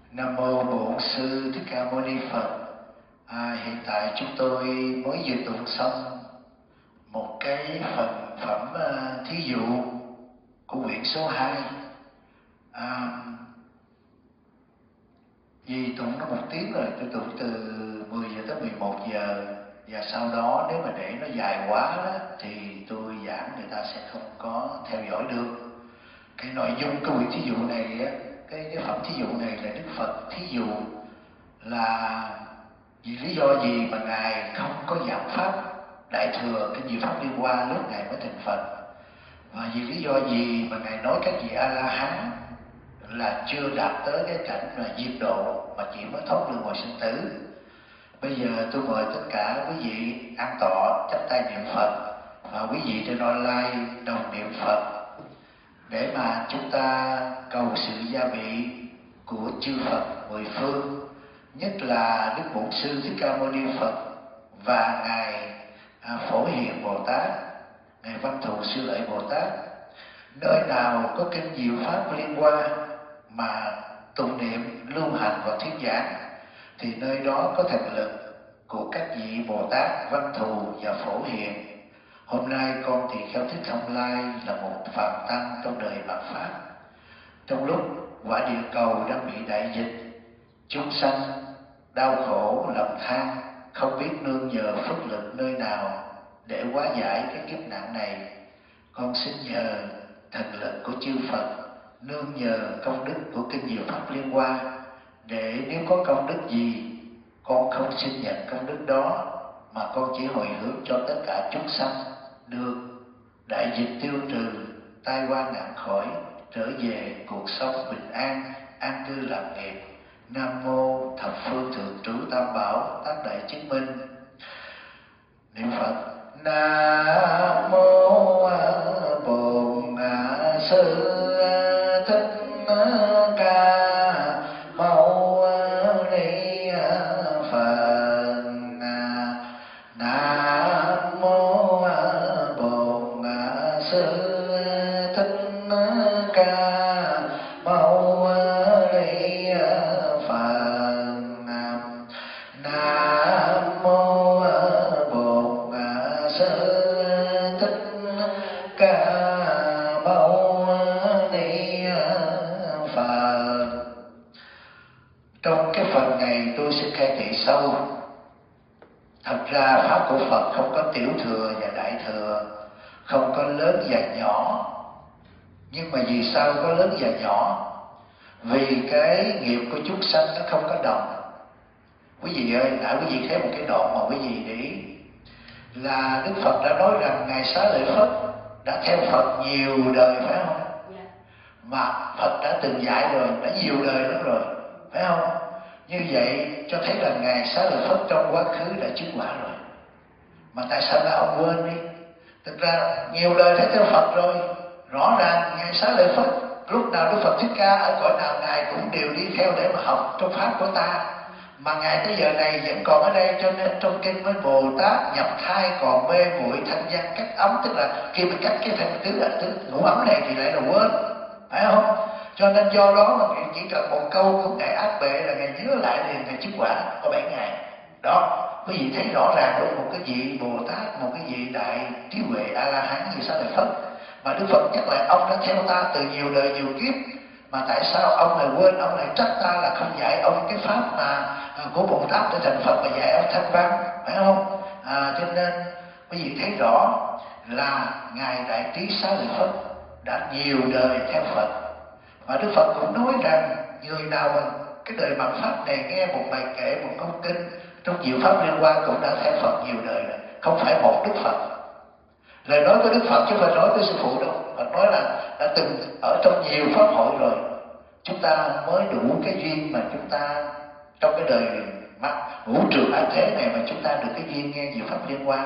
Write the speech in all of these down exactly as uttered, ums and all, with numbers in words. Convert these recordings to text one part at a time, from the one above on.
Nam mô Bổn Sư Thích Ca Mâu Ni Phật. À, hiện tại chúng tôi mới vừa tụng xong một cái phần phẩm uh, thí dụ của quyển số hai. À, vì tụng nó một tiếng rồi, tôi tụng từ mười giờ tới mười một giờ, và sau đó nếu mà để nó dài quá đó, thì tôi giảng người ta sẽ không có theo dõi được. Cái nội dung cái quyển thí dụ này á, cái, cái phẩm thí dụ này là Đức Phật thí dụ là vì lý do gì mà Ngài không có giảng Pháp Đại Thừa, cái nhiều Pháp Liên Hoa lúc Ngài mới thành Phật, và vì lý do gì mà Ngài nói các vị A-la-hán là chưa đạt tới cái cảnh là diệt độ mà chỉ mới thoát luân hồi sinh tử. Bây giờ tôi mời tất cả quý vị an tọa chắp tay niệm Phật, và quý vị trên online đồng niệm Phật để mà chúng ta cầu sự gia bị của chư Phật mười phương, nhất là Đức Bổn Sư Thích Ca Mâu Ni Phật và Ngài à, Phổ Hiền Bồ Tát, Ngài Văn Thù Sư Lợi Bồ Tát. Nơi nào có kinh diệu Pháp Liên Hoa mà tụng niệm lưu hành và thuyết giảng, thì nơi đó có thần lực của các vị Bồ Tát Văn Thù và Phổ Hiền. Hôm nay con Tỳ Kheo Thích Thông Lai là một phàm tăng trong đời mạt Pháp. Trong lúc quả địa cầu đang bị đại dịch, chúng sanh đau khổ lầm than, không biết nương nhờ phước lực nơi nào để hóa giải cái kiếp nạn này, con xin nhờ thần lực của chư Phật, nương nhờ công đức của kinh diệu Pháp Liên Hoa, để nếu có công đức gì, con không xin nhận công đức đó, mà con chỉ hồi hướng cho tất cả chúng sanh được đại dịch tiêu trừ, tai qua nạn khỏi, trở về cuộc sống bình an, an cư lạc nghiệp. Nam mô thập phương thượng trú tam bảo tác đại chứng minh. Niệm Phật. Nam mô Bổn Sư Thích Ca Mâu Ni Phật. Nam mô Bổn Sư Thích Ca Mâu Ni Phật. Nam mô Bổn Sư Thích Ca Mâu Ni Phật. Trong cái phần này tôi sẽ khai thị sâu. Thật ra Pháp của Phật không có tiểu thừa và đại thừa, không có lớn và nhỏ. Nhưng mà vì sao có lớn và nhỏ? Vì cái nghiệp của chúng sanh nó không có đồng. Quý vị ơi, nãy quý vị thấy một cái đoạn mà quý vị để ý là Đức Phật đã nói rằng Ngài Xá Lợi Phất đã theo Phật nhiều đời, phải không? Mà Phật đã từng dạy rồi, đã nhiều đời lắm rồi, phải không? Như vậy cho thấy là Ngài Xá Lợi Phất trong quá khứ đã chứng quả rồi. Mà tại sao là ông quên đi? Thực ra nhiều đời thấy theo Phật rồi. Rõ ràng Ngài Xá Lợi Phất lúc nào Đức Phật Thích Ca ở cõi nào Ngài cũng đều đi theo để mà học trong Pháp của ta. Mà Ngài tới giờ này vẫn còn ở đây, cho nên trong kinh với Bồ Tát nhập thai còn mê muội thanh văn cắt ấm, tức là khi mình cắt cái thanh tứ là tứ ngũ ấm này thì lại là quên, phải không? Cho nên do đó mà Ngài chỉ cần một câu của Ngài Ác Bệ là Ngài nhớ lại liền Ngài chứng quả có bảy ngày. Đó, quý vị thấy rõ ràng luôn, một cái vị Bồ Tát, một cái vị đại trí huệ A-la-hán như Xá Lợi Phất, mà Đức Phật nhắc lại ông đã theo ta từ nhiều đời nhiều kiếp, mà tại sao ông lại quên, ông lại trách ta là không dạy ông cái pháp mà à, của Bồ Tát để thành Phật, mà dạy ông thanh văn, phải không? À, cho nên quý vị thấy rõ là Ngài Đại Trí Xá Lợi Phất đã nhiều đời theo Phật. Và Đức Phật cũng nói rằng người nào mà cái đời mạt Pháp này nghe một bài kệ, một câu kinh trong nhiều Pháp Liên Hoa cũng đã theo Phật nhiều đời rồi, không phải một Đức Phật. Lời nói của Đức Phật chứ không phải nói của sư phụ đâu. Phật nói là đã từng ở trong nhiều pháp hội rồi, chúng ta mới đủ cái duyên mà chúng ta trong cái đời mắt vũ trụ an thế này mà chúng ta được cái duyên nghe nhiều Pháp Liên Hoa.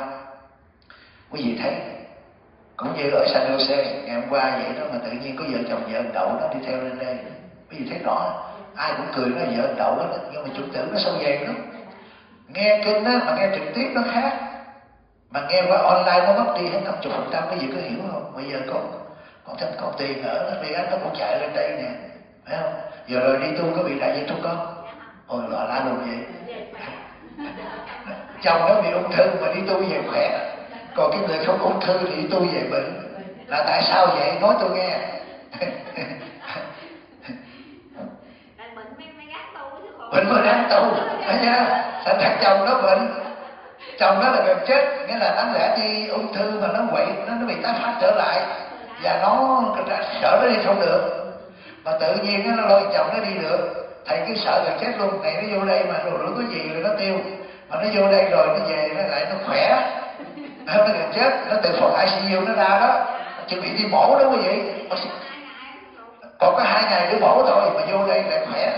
Quý vị thấy cũng như ở San Jose ngày hôm qua vậy đó, mà tự nhiên có vợ chồng vợ Đậu nó đi theo lên đây. Quý vị thấy rõ, ai cũng cười nói vợ Đậu đó, nhưng mà chủ tử nó sâu dày lắm. Nghe kinh á mà nghe trực tiếp nó khác, mà nghe qua online nó mất đi hết năm mươi phần trăm. Cái gì có hiểu không? Bây giờ con con thích con tiền ở nó đi nó cũng chạy lên đây nè, phải không? Giờ rồi đi tu có bị đại dịch không con? Ôi lọ lá luôn vậy. Chồng nó bị ung thư mà đi tu về khỏe, còn cái người không ung thư thì đi tu về bệnh. Là tại sao vậy? Nói tôi nghe. Bệnh mới đáng tu, thấy chưa? Thành thằng chồng nó bệnh, chồng nó là gần chết, nghĩa là đáng lẽ đi ung thư mà nó quậy, nó nó bị tái phát trở lại và nó sợ nó đi không được, mà tự nhiên nó lôi chồng nó đi được. Thầy cứ sợ gần chết luôn, này nó vô đây mà rồi nó có gì rồi nó tiêu, mà nó vô đây rồi nó về nó lại nó khỏe, nó gần chết, nó từ phòng i xê u nó ra đó, chuẩn bị đi mổ đó quý vị. Còn có hai ngày để mổ thôi mà vô đây lại khỏe.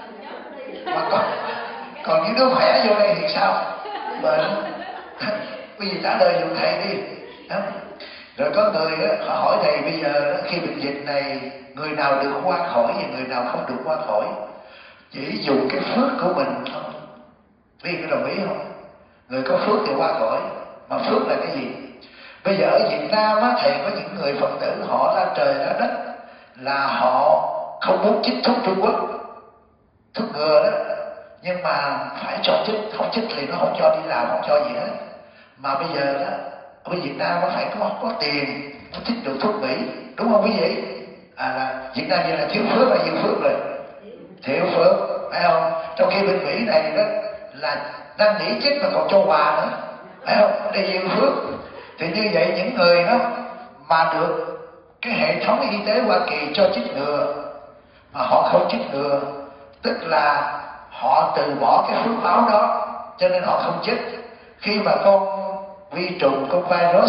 Mà còn, còn những đứa khỏe vô đây thì sao? Bệnh. Bây giờ trả lời dùm thầy đi. Đó. Rồi có người đó, họ hỏi thầy bây giờ khi bệnh dịch này người nào được qua khỏi và người nào không được qua khỏi, chỉ dùng cái phước của mình thôi. Biết có đồng ý không? Người có phước thì qua khỏi. Mà phước là cái gì? Bây giờ ở Việt Nam á, thầy có những người Phật tử họ ra trời ra đất là họ không muốn chích thuốc Trung Quốc, thuốc ngừa đó, nhưng mà phải cho chích, không chích thì nó không cho đi làm, không cho gì hết. Mà bây giờ đó, ở Việt Nam nó phải có có tiền nó chích được thuốc Mỹ, đúng không quý vị? À là Việt Nam như là thiếu phước hay nhiều phước rồi? Thiếu phước, phải không? Trong khi bên Mỹ này đó là đang nghỉ chích mà còn cho quà nữa, phải không? Đây nhiều phước. Thì như vậy những người đó mà được cái hệ thống y tế Hoa Kỳ cho chích ngừa mà họ không chích ngừa, tức là họ từ bỏ cái phước báo đó, cho nên họ không chích. Khi mà con vi trùng, con virus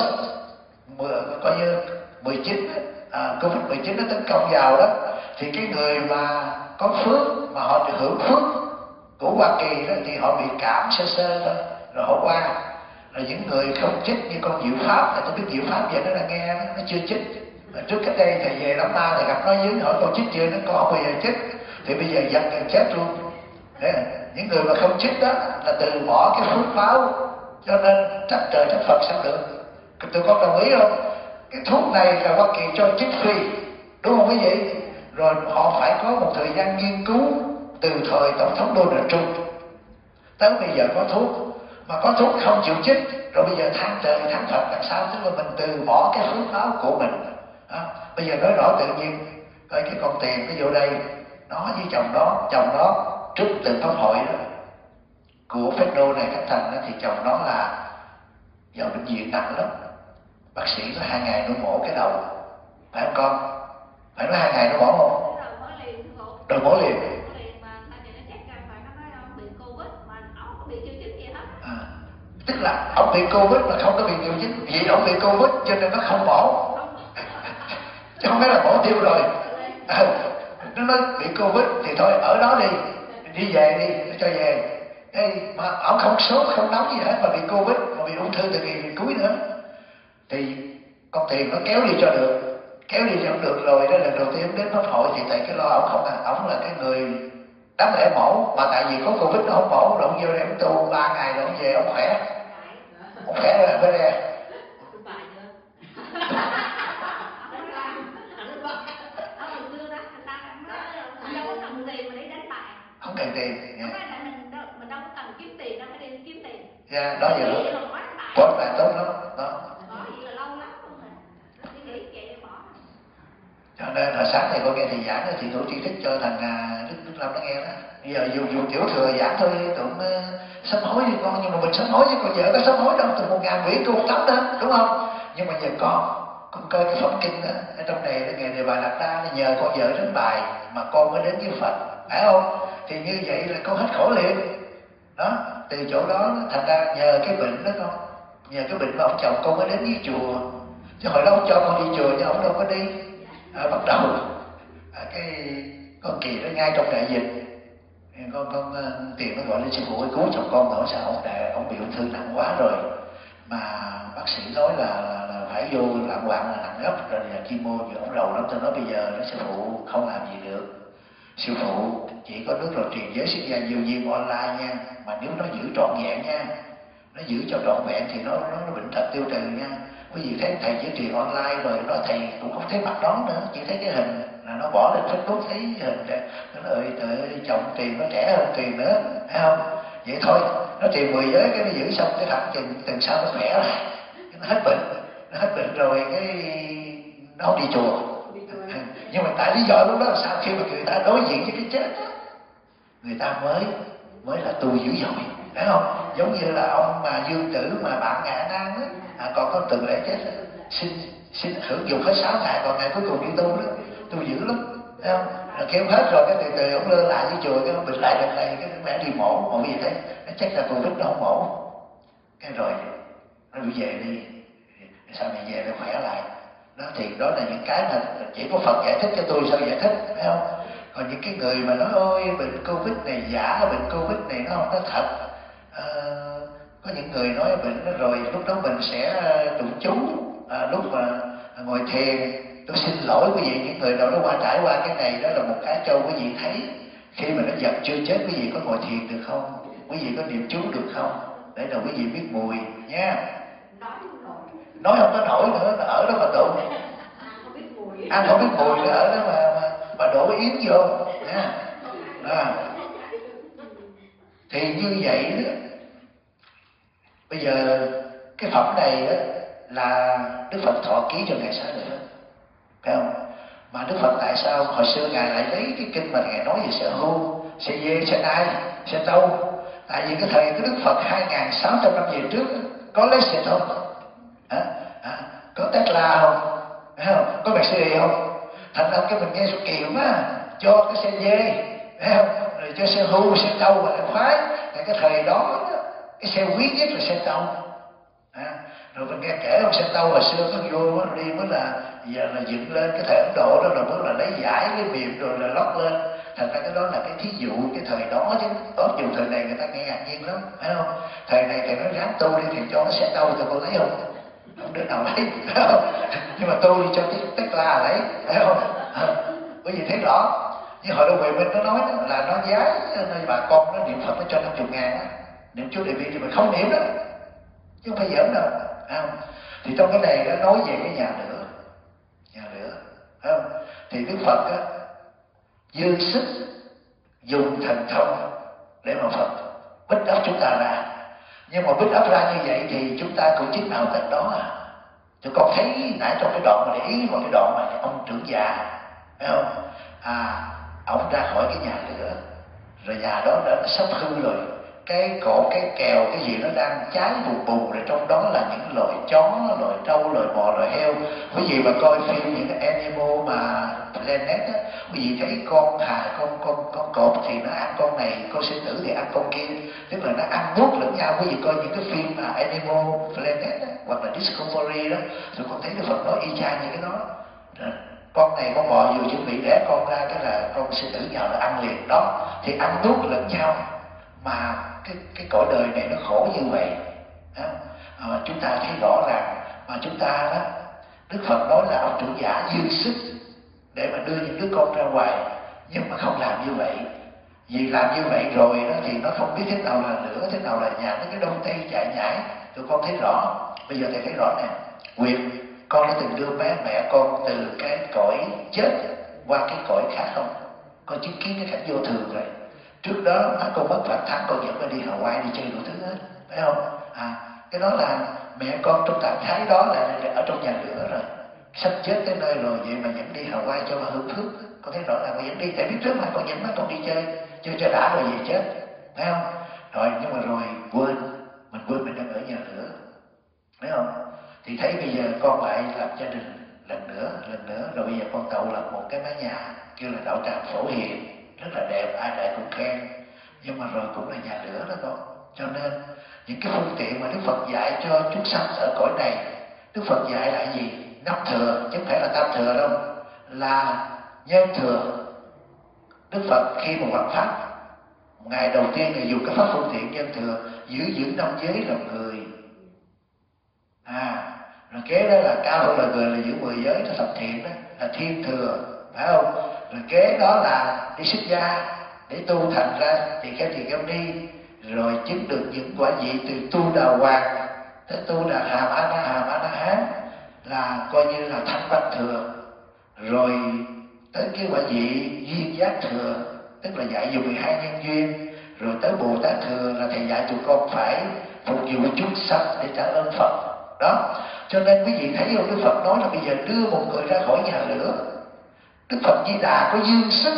coi như mười chín, à, Covid mười chín nó tấn công vào đó, thì cái người mà có phước mà họ được hưởng phước của Hoa Kỳ đó thì họ bị cảm sơ sơ thôi, rồi họ qua. Rồi những người không chích như con Diệu Pháp, là tôi biết Diệu Pháp vậy nó là nghe nó, nó chưa chích. Mà trước cách đây thầy về Long Ma thì gặp nó dưới hỏi con chích chưa, nó con không bao giờ chích, thì bây giờ giật gần chết luôn. Thế những người mà không chích đó là từ bỏ cái phước báo, cho nên trách trời trách Phật sao được. Tụi con đồng ý không? Cái thuốc này là Hoa Kỳ cho chích free, đúng không quý vị? Rồi họ phải có một thời gian nghiên cứu từ thời Tổng thống Donald Trump tới bây giờ có thuốc, mà có thuốc không chịu chích, rồi bây giờ than trời than Phật làm sao? Tức là mình từ bỏ cái phước báo của mình. Đó. Bây giờ nói rõ tự nhiên, coi cái con tiền nó vô đây, nó với chồng đó, chồng đó trước từ pháp hội đó của phép đô này Khánh Thành đó, thì chồng đó là vào bệnh viện nặng lắm, bác sĩ có hai ngày nó mổ cái đầu, phải không con? Phải nói hai ngày nó mổ không? Rồi mổ liền. À, tức là ông bị Covid mà không có bị triệu chứng, vì ông bị Covid cho nên nó không mổ, chứ không phải là mổ tiêu rồi. À, nó nói bị Covid thì thôi ở đó đi, đi về đi, nó cho về. Ê, mà ông không sốt không nóng gì hết mà bị Covid, mà bị ung thư từ kỳ cuối nữa, thì con tiền nó kéo đi cho được, kéo đi cho không được rồi. Đó lần đầu tiên đến pháp hội thì thầy cái lo ổng không à, ổng là cái người đáng lẽ mổ, mà tại vì có Covid nó không mổ, rồi ông vô đây ông tu ba ngày rồi ông về ông khỏe, ông khỏe rồi bên đây. Không cần tiền. Yeah. Mình đâu có cần kiếm tiền, đâu phải đi kiếm tiền. Dạ, đó giờ đó. Bỏ tài tốt lắm. Đó. Bỏ gì là lâu lắm luôn rồi. Đi nghỉ vậy bỏ. Cho nên hồi sáng này con nghe thầy giảng thì tụi chỉ thích cho thằng Đức Đức Lâm nó nghe đó. Bây giờ dù dù tiểu thừa giảng thôi, tụi uh, sám hối với con, nhưng mà mình sám hối chứ con vợ có sám hối đâu, từ một ngàn quỷ cô tắm đó, đúng không? Nhưng mà giờ con, con coi cái phẩm kinh đó, ở trong này nó nghe đề bài Lạc Đa, nó nhờ con vợ đến bài mà con mới đến với Phật, phải không? Thì như vậy là con hết khổ liền. Đó, từ chỗ đó thành ra nhờ cái bệnh đó con, nhờ cái bệnh mà ông chồng con mới đến với chùa, chứ hồi đó ông cho con đi chùa chứ ông đâu có đi. À, bắt đầu à, cái con Kỳ nó ngay trong đại dịch, con con Tiền nó gọi lên sư phụ ơi cứu chồng con, nói sao ông đại ông bị ung thư nặng quá rồi, mà bác sĩ nói là, là, là phải vô lạng quạng là nặng gấp rồi, là chemo giờ ông đầu lắm. Tôi nói bây giờ nó sư phụ không làm gì được, sư phụ chỉ có nước rồi truyền giới sinh ra diệu duyên online nha, mà nếu nó giữ trọn vẹn nha, nó giữ cho trọn vẹn thì nó nó, nó bệnh tật tiêu trừ nha. Quý vị thấy thầy chỉ truyền online rồi, nó thầy cũng không thấy mặt đó nữa, chỉ thấy cái hình là nó bỏ lên Facebook thấy hình nó ơi trời chồng tiền nó trẻ hơn tiền nữa, thấy không? Vậy thôi nó trì mười giới cái nó giữ xong cái thằng chừng tuần sau nó khỏe lại, nó hết bệnh, nó hết bệnh rồi cái nó không đi chùa. Nhưng mà tại lý do lúc đó là sao? Khi mà người ta đối diện với cái chết đó, người ta mới mới là tu dữ dội, phải không? Giống như là ông mà Dương Tử mà bạn ngạ nan đó, à, còn có từng lễ chết đó, xin xin hưởng dụng hết sáu ngày, còn ngày cuối cùng đi tu đó, tu dữ lắm, thấy không? Rồi kêu hết rồi cái từ từ ông lơ lại với chùa, cái ông bệnh lại lần này cái mẹ đi mổ, mổ gì thế? Nó chắc là Covid nó không mổ, cái rồi nó bị về đi, sao mày về nó khỏe lại. Đó thì đó là những cái mà chỉ có Phật giải thích cho tôi sao giải thích, phải không? Còn những cái người mà nói ôi bệnh Covid này giả, bệnh Covid này nó không có thật, à, có những người nói bệnh đó rồi lúc đó mình sẽ tụng chú, à, lúc mà ngồi thiền. Tôi xin lỗi quý vị, những người nào nó qua trải qua cái này đó là một cái cho quý vị thấy, khi mà nó giật chưa chết quý vị có ngồi thiền được không? Quý vị có niệm chú được không? Để rồi quý vị biết mùi nha. Nói không có nổi nữa, nó ở đó mà tụng. Ăn không biết mùi nữa, ở đó mà mà, mà đổ yến vô nha. À. Thì như vậy đó, bây giờ cái phẩm này đó là Đức Phật thọ ký cho Ngài Xá Lợi, phải không? Mà Đức Phật tại sao hồi xưa Ngài lại lấy cái kinh mà Ngài nói về xe hưu, xe dê, xe nai, xe trâu? Tại vì cái thời cái Đức Phật hai nghìn sáu trăm năm về trước có lấy xe không? À, à, có Tesla không? Thấy không? Có Mercedes không? Thành ra cái mình nghe số kiều á, cho cái xe dê, thấy không? Rồi cho xe hưu, xe trâu và là khoái. Tại cái thời đó cái xe quý nhất là xe trâu. À, rồi mình nghe kể ông xe trâu hồi xưa có vô đi mới là giờ là dựng lên cái thời Ấn Độ đó, rồi mới là lấy giải cái miệng rồi là lót lên. Thành ra cái đó là cái thí dụ cái thời đó chứ. Có nhiều thời này người ta nghe ngạc nhiên lắm, phải không? Thời này thì nó ráng tu đi thì cho cái xe trâu cho cô lấy không? Không đứa nào lấy, phải không? Nhưng mà tôi cho cái Tesla lấy, phải không? À, bởi vì thấy rõ. Nhưng hội đồng Huệ Minh nó nói đó, là nó giá bà con nó niệm Phật nó cho năm mươi ngàn á, niệm chú Đại Bi thì mình không niệm đó, chứ không phải giỡn đâu, phải không? Thì trong cái này nó nói về cái nhà lửa, nhà lửa, phải không? Thì Đức Phật á dư sức dùng thần thông để mà Phật bích ấp chúng ta ra. Nhưng mà bích ấp ra như vậy thì chúng ta cũng chức nào tận đó à. Tụi con thấy nãy trong cái đoạn mà để ý vào cái đoạn mà ông trưởng già, phải không? À, ông ra khỏi cái nhà lửa, rồi nhà đó đã sắp hư rồi, cái cột cái kèo cái gì nó đang cháy bùn bùn, rồi trong đó là những loài chó, loài trâu, loài bò, loài heo. Quý vị mà coi phim những cái animal mà Planet á, quý vị thấy con hà, con con con cọp thì nó ăn con này, con sư tử thì ăn con kia, tức là nó ăn nuốt lẫn nhau. Quý vị coi những cái phim mà Animal Planet á, hoặc là Discovery đó, rồi con thấy Đức Phật nói y chang như cái đó. Con này con bò vừa chuẩn bị đẻ con ra cái là con sư tử nhào nó ăn liền đó, thì ăn nuốt lẫn nhau. Mà cái cái cõi đời này nó khổ như vậy đó. À, chúng ta thấy rõ ràng mà chúng ta đó, Đức Phật nói là ông trưởng giả dư sức để mà đưa những đứa con ra ngoài, nhưng mà không làm như vậy. Vì làm như vậy rồi đó thì nó không biết thế nào là lửa, thế nào là nhà, nó cái đông tây chạy nhảy. Tụi con thấy rõ, bây giờ thầy thấy rõ nè. Nguyệt, con đã từng đưa bé mẹ con từ cái cõi chết qua cái cõi khác không? Con chứng kiến cái cảnh vô thường rồi. Trước đó má con mất Phật thắng, con dẫn con đi Hawaii đi chơi đủ thứ hết, phải không? À, cái đó là mẹ con trong trạng thái đó là ở trong nhà lửa rồi, sắp chết tới nơi rồi, vậy mà dẫn đi Hawaii cho mà hưởng phước. Con thấy rõ là con dẫn đi, tại biết trước mà con dẫn má con đi chơi, chơi cho đã rồi về chết, phải không? Rồi nhưng mà rồi quên, mình quên mình đang ở nhà lửa, phải không? Thì thấy bây giờ con lại lập gia đình lần nữa, lần nữa, rồi bây giờ con cậu lập một cái mái nhà kêu là đạo tràng Phổ Hiền, rất là đẹp, ai lại cũng khen, nhưng mà rồi cũng là nhà lửa đó con. Cho nên những cái phương tiện mà Đức Phật dạy cho chúng sanh ở cõi này, Đức Phật dạy là gì? Năm thừa, chứ không phải là tam thừa đâu, là nhân thừa. Đức Phật khi mà hoằng pháp, ngày đầu tiên là dùng cái pháp phương tiện nhân thừa, giữ dưỡng năm giới làm người. À, rồi kế đó là cao hơn là người là giữ mười giới, nó thập thiện đó, là thiên thừa, phải không? Rồi kế đó là đi xuất gia để tu thành ra thì cái thì kêu đi, rồi chứng được những quả vị từ tu đà hoàng tới tu đà hàm a na hàm a na hán, là coi như là thanh văn thừa. Rồi tới cái quả vị duyên giác thừa, tức là dạy dùng mười hai nhân duyên, rồi tới Bồ Tát thừa là thầy dạy tụi con phải phục vụ chúng sanh để trả ơn Phật. Đó, cho nên quý vị thấy không, Đức Phật nói là bây giờ đưa một người ra khỏi nhà lửa. Đức Phật Di Đà có duyên sức,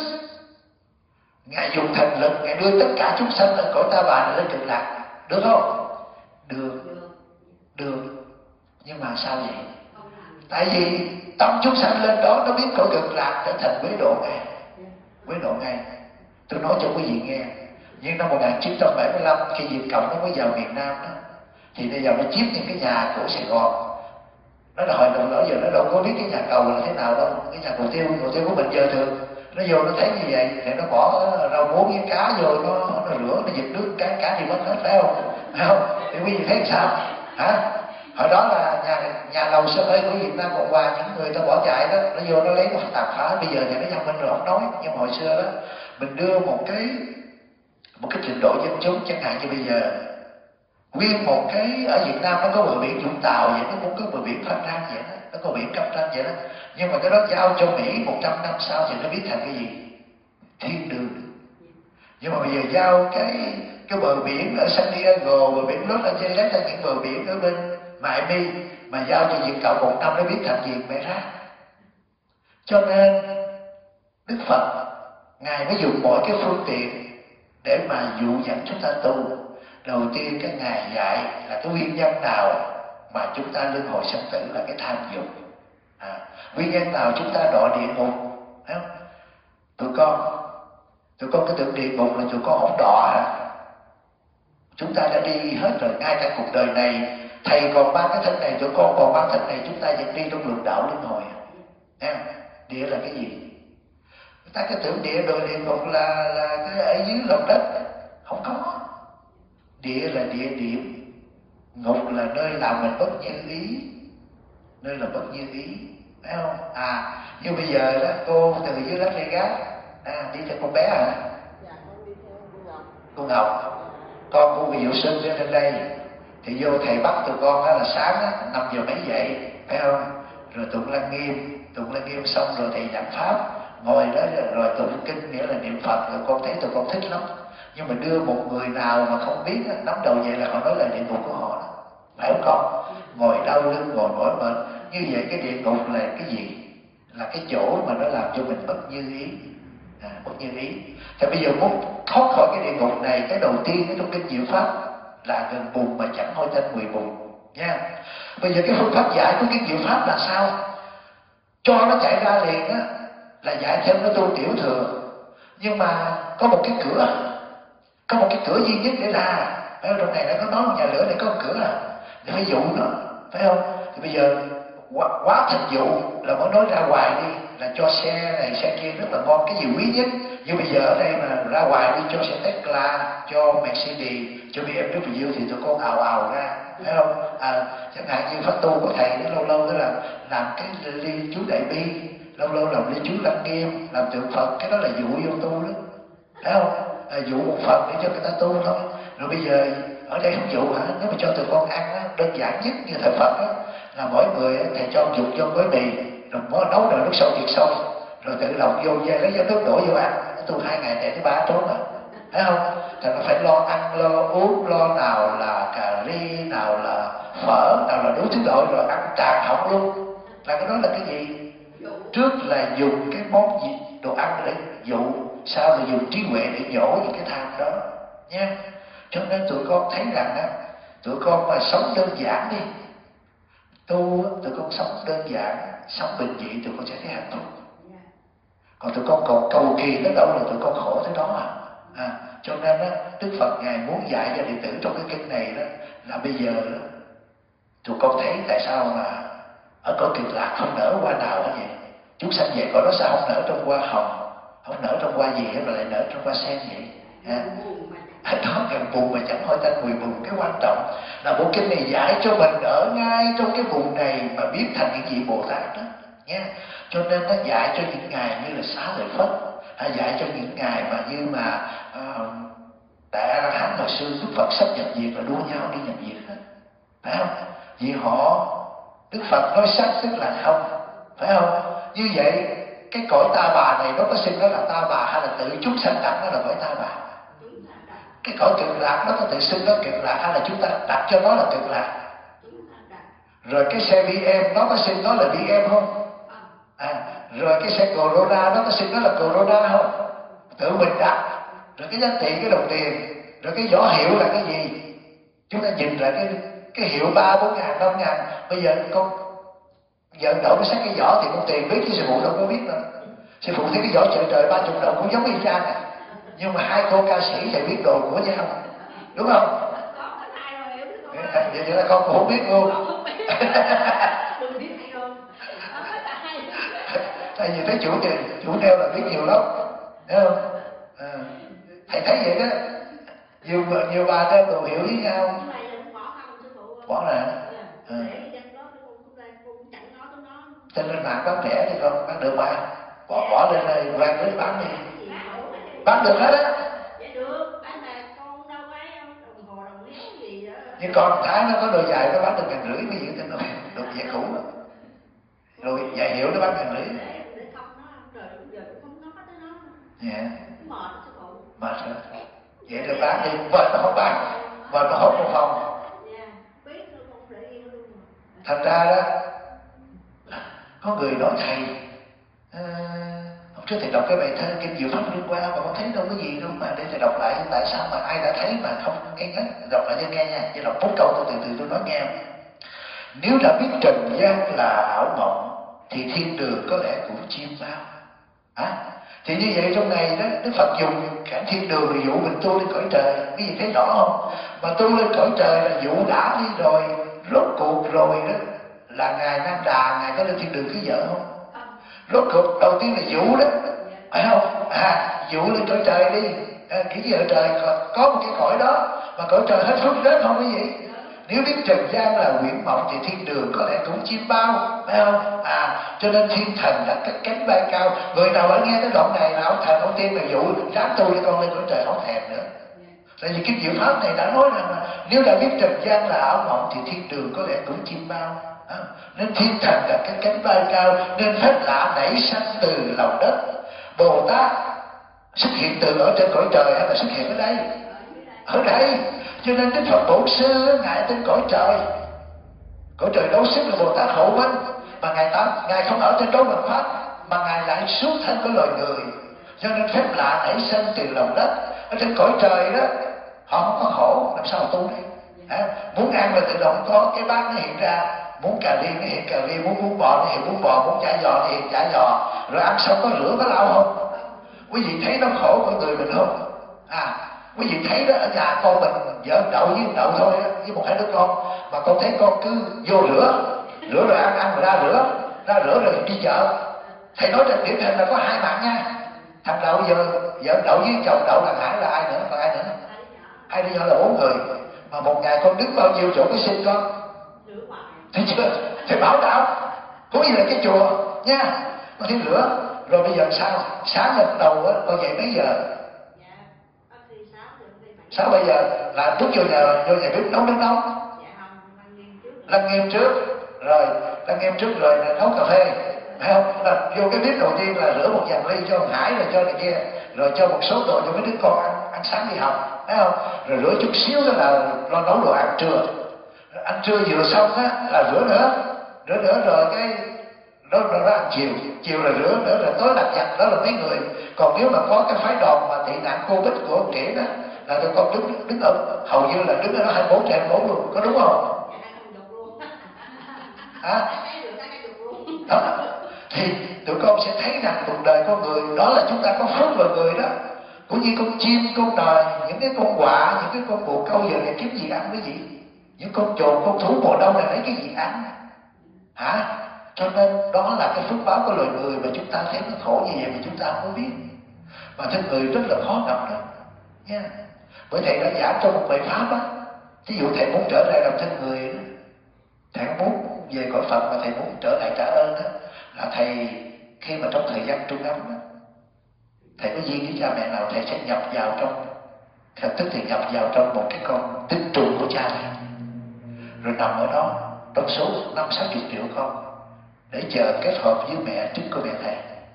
Ngài dùng thần lực, Ngài đưa tất cả chúng sanh ở cõi Ta Bà này lên Cực Lạc, được không? Được, được. Nhưng mà sao vậy? Tại vì tâm chúng sanh lên đó nó biết cõi Cực Lạc trở thành Quế Độ ngay, Quế Độ ngay. Tôi nói cho quý vị nghe, nhưng năm một nghìn chín trăm bảy mươi lăm khi Việt Cộng nó mới vào miền Nam đó, thì bây giờ nó chiếm những cái nhà của Sài Gòn. Nó là hồi đầu đó giờ nó đâu có biết cái nhà cầu là thế nào đâu, cái nhà cầu tiêu, cầu tiêu của mình giờ thường nó vô nó thấy như vậy thì nó bỏ rau muống với cá vô, nó nó rửa, nó giật nước cá cá gì mất hết, phải không? Phải không? Thì quý vị thấy sao? Hả? Hồi đó là nhà nhà lầu sơ ơi của Việt Nam Cộng Hòa, những người ta bỏ chạy đó, nó vô nó lấy nó tàn phá. Bây giờ nhà nó văn minh rồi không nói, nhưng mà hồi xưa đó mình đưa một cái một cái trình độ dân chúng, chẳng hạn như bây giờ nguyên một cái ở Việt Nam nó có bờ biển Vũng Tàu vậy, nó cũng có bờ biển Phan Rang vậy đó, nó có biển Cam Ranh vậy đó, nhưng mà cái đó giao cho Mỹ một trăm năm sau thì nó biến thành cái gì? Thiên đường. Nhưng mà bây giờ giao cái cái bờ biển ở San Diego, bờ biển Los Angeles hay những bờ biển ở bên Miami mà giao cho Việt Cộng một năm nó biến thành gì? Mẹ rác. Cho nên Đức Phật Ngài mới dùng mọi cái phương tiện để mà dụ dẫn chúng ta tu. Đầu tiên cái Ngài dạy là cái nguyên nhân nào mà chúng ta luân hồi sanh tử là cái tham dục. À, nguyên nhân nào chúng ta đọa địa ngục, thấy không? Tụi con, tụi con cái tưởng địa ngục là tụi con không đọa hả? Chúng ta đã đi hết rồi, ngay cả cuộc đời này thầy còn mang cái thân này, tụi con còn mang thân này, chúng ta vẫn đi trong lục đạo luân hồi. Thấy không? Địa là cái gì? Người ta cái tưởng địa đồi địa ngục là là cái ở dưới lòng đất, không có. Địa là địa điểm, ngục là nơi làm mình bất như ý, nơi là bất như ý, phải không? À, như bây giờ đó cô từ dưới Las Vegas à, đi theo con bé hả? Dạ, con đi theo cô Ngọc. Cô Ngọc, con cô Diệu Xuân lên đây thì vô thầy bắt tụi con đó là sáng á năm giờ mấy dậy, phải không? Rồi tụng Lăng Nghiêm, tụng Lăng Nghiêm xong rồi thầy giảng pháp, ngồi đó rồi tụng kinh, nghĩa là niệm Phật, rồi con thấy tụi con thích lắm. Nhưng mà đưa một người nào mà không biết nắm đầu vậy là họ nói là địa ngục của họ đó, phải không con? Ngồi đau lưng, ngồi mỏi mệt, như vậy cái địa ngục là cái gì? Là cái chỗ mà nó làm cho mình bất như ý, à, bất như ý. Thì bây giờ muốn thoát khỏi cái địa ngục này, cái đầu tiên cái trong kinh Diệu Pháp là gần bùn mà chẳng hôi tanh mùi bùn nha. Bây giờ cái phương pháp giải của kinh Diệu Pháp là sao? Cho nó chạy ra liền á là dạy thêm nó tu tiểu thừa, nhưng mà có một cái cửa, có một cái cửa duy nhất để ra. Ở trong này nó có nói một nhà lửa để có một cửa à, để phải dụ nó, phải không? Thì bây giờ quá, quá thành dụ là mới nói ra ngoài đi, là cho xe này xe kia rất là ngon, cái gì quý nhất. Nhưng bây giờ ở đây mà ra ngoài đi cho xe Tesla, cho Mercedes, cho bê em vê thì tụi con ào ào ra, phải không? À, chẳng hạn như pháp tu của thầy nó lâu lâu đó là làm cái ly chú Đại Bi, lâu lâu làm ly chú Lăng Nghiêm, làm tượng Phật, cái đó là dụ vô tu đó, phải không? À, dụ một phần để cho người ta tu thôi. Rồi bây giờ ở đây không dụ hả? Nếu mà cho tụi con ăn á, đơn giản nhất như thờ Phật á, là mỗi người thầy cho dục vô gói mì, rồi mỗi nấu nồi nước sôi thiệt sôi, rồi tự động vô dây lấy nước đổ vô ăn. Tu hai ngày này thứ ba trốn mà, thấy không? Thì nó phải lo ăn, lo uống, lo nào là cà ri, nào là phở, nào là đủ thứ loại, rồi ăn tràn họng luôn. Là cái đó là cái gì? Trước là dùng cái món gì đồ ăn để dụ, sau là dùng trí huệ để nhổ những cái tham đó nha. Cho nên tụi con thấy rằng á, tụi con mà sống đơn giản đi, tu tụi con sống đơn giản, sống bình dị, tụi con sẽ thấy hạnh phúc. Còn tụi con còn cầu kỳ tới đâu là tụi con khổ tới đó à. À, cho nên á, Đức Phật Ngài muốn dạy cho đệ tử trong cái kinh này đó là bây giờ đó, tụi con thấy tại sao mà ở cõi Cực Lạc không nở hoa nào hết vậy? Chúng sanh vậy cõi đó sao không nở trong hoa hồng, không nở trong hoa gì hết mà lại nở trong hoa sen vậy? À, đó gần bùn mà chẳng hôi tanh mùi bùn. Cái quan trọng là bộ kinh này dạy cho mình ở ngay trong cái bùn này mà biến thành những vị Bồ Tát đó nha. Cho nên nó dạy cho những ngài như là Xá Lợi Phất, hay dạy cho những ngài mà như mà uh, Đại A La Hán hồi xưa Đức Phật sắp nhập diệt là đua nhau đi nhập diệt hết, phải không? Vì họ Đức Phật nói sắc tức là không, phải không? Như vậy cái cõi ta bà này nó có xưng nó là ta bà hay là tự chúng sanh đặt nó là cõi ta bà? Cái cõi cực lạc nó có tự xưng nó cực lạc hay là chúng ta đặt cho nó là cực lạc? Rồi cái xe bê em nó có xưng nó là bê em không? À, rồi cái xe Corona nó có xưng nó là Corona không? Tự mình đặt. Rồi cái giá trị cái đồng tiền, rồi cái vỏ hiệu là cái gì? Chúng ta nhìn lại cái cái hiệu ba bốn ngàn năm ngàn, bây giờ con giờ đậu cái sách cái vỏ thì con tiền biết chứ sư phụ đâu có biết đâu. Sư phụ thấy cái vỏ trời trời ba chục đồng cũng giống y chang này, nhưng mà hai cô ca sĩ thì biết đồ của nhau, đúng không? Vậy là con cũng không biết luôn. Tại vì thấy chủ thì chủ đeo là biết nhiều lắm, thấy không? À, thầy thấy vậy đó, nhiều nhiều bà đeo đồ hiệu với nhau. Bỏ ra. À. Trên lên mạng bán rẻ thì con bán được mà, bỏ bỏ lên đây quen đến bán đi, bán được hết á. Nhưng con Thái nó có đôi giày nó bán được ngàn rưỡi mới giữ tên đồ đồ giày cũ, rồi giày hiệu nó bán ngàn rưỡi. Dạ. Mệt rồi. Vậy thì bán đi, vợ nó không bán, vợ nó hốt một phòng. Thành ra đó, có người nói thầy, à, hôm trước thầy đọc cái bài thơ Kim Diệu Pháp Liên Qua mà con thấy đâu có gì đâu mà để thầy đọc lại, tại sao mà ai đã thấy mà không nghe nhớ, đọc lại cho nghe nha, chỉ đọc bốn câu tôi từ từ tôi nói nghe. Nếu đã biết trần gian là ảo mộng thì thiên đường có lẽ cũng chiêm bao. À, thì như vậy trong này đó, Đức Phật dùng cảnh thiên đường là dụ mình tu lên cõi trời, cái gì thấy rõ không? Mà tu lên cõi trời là dụ đã đi rồi, rốt cuộc rồi đó là ngài Nan Đà, ngài có lên thiên đường cưới vợ không? Rốt cuộc đầu tiên là dụ đó, phải không? À, dụ lên cõi trời đi, à, cưới vợ trời có một cái cõi đó, mà cõi trời hết phước rớt không cái gì? Nếu biết trần gian là huyễn mộng thì thiên đường có lẽ cũng chiêm bao, phải không? À, cho nên thiên thần đã cất cánh bay cao. Người nào đã nghe tới đoạn này là ông thần ông tiên là dụ ráng tu cho con lên cõi trời không thèm nữa. Tại vì cái diệu pháp này đã nói rằng là nếu đã biết trần gian là ảo mộng thì thiên đường có lẽ cũng chiêm bao. À, nên thiên thần đã cất cánh bay cao, nên phép lạ nảy sanh từ lòng đất. Bồ Tát xuất hiện từ ở trên cõi trời hay là xuất hiện ở đây? Ở đây. Cho nên Đức Phật Bổn Sư ngài trên cõi trời, cõi trời đấu sức là Bồ Tát Hậu Minh, mà ngài tám ngài không ở trên đó bằng pháp, mà ngài lại xuất thân của loài người. Cho nên phép lạ nảy sinh từ lòng đất. Ở trên cõi trời đó họ không có khổ, làm sao mà tu đi? À, muốn ăn là tự động có cái bát nó hiện ra, muốn cà ri nó hiện cà ri, muốn bún bò nó hiện bún bò, muốn chả giò nó hiện chả giò. Rồi ăn xong có rửa có lau không? Quý vị thấy nó khổ con người mình không? À, quý vị thấy đó, ở nhà con mình vợ đậu với đậu thôi đó, với một hai đứa con, mà con thấy con cứ vô rửa rửa rồi ăn ăn rồi ra rửa ra rửa rồi đi chợ. Thầy nói trên điển hình là có hai bạn nha, thằng đậu giờ vợ đậu với chồng đậu là Hải là ai nữa, còn ai nữa? Hai đứa nhỏ là bốn người, mà một ngày con đứng bao nhiêu chỗ cái sinh con, thấy chưa? Thầy bảo đảm cũng như là cái chùa nha, con thấy rửa rồi bây giờ sao? Sáng lần đầu á con dậy mấy giờ? Sao bây giờ là bước vô nhà vô nhà bếp nấu nước nóng, lăn nghiêm trước rồi lăn nghiêm trước rồi nấu cà phê, phải không? Là vô cái bếp đầu tiên là rửa một dàn ly cho Hải rồi cho này kia, rồi cho một số đồ cho mấy đứa con ăn ăn sáng đi học, phải không? Rồi rửa chút xíu đó là lo nấu đồ ăn trưa, ăn trưa vừa xong á là rửa nữa rửa nữa rồi cái đó rồi nó ăn chiều chiều là rửa nữa rồi tối lặt vặt. Đó là mấy người. Còn nếu mà có cái phái đoàn mà tị nạn Covid của ông Triển đó là tụi con đứng đứng ở hầu như là đứng ở đó hai mươi bốn trên hai mươi bốn luôn, có đúng không? Hả? Đó. Thì tụi con sẽ thấy rằng cuộc đời con người đó là chúng ta có phước vào người đó, cũng như con chim con đòi, những cái con quạ, những cái con bồ câu giờ này kiếm gì ăn cái gì, những con trồn con thú mùa đông này lấy cái gì ăn hả? Cho nên đó là cái phước báo của loài người mà chúng ta thấy nó khổ như vậy mà chúng ta không có biết, mà thân người rất là khó gặp đó nha. Bởi thầy đã giảng cho một bài pháp á, ví dụ thầy muốn trở lại làm thân người đó, thầy muốn về cõi Phật mà thầy muốn trở lại trả ơn đó, là thầy khi mà trong thời gian trung ấm đó, thầy có duyên với cha mẹ nào thầy sẽ nhập vào trong, tức thì nhập vào trong một cái con tinh trùng của cha thầy, rồi nằm ở đó trong số năm sáu chục triệu con để chờ kết hợp với mẹ trứng của mẹ thầy.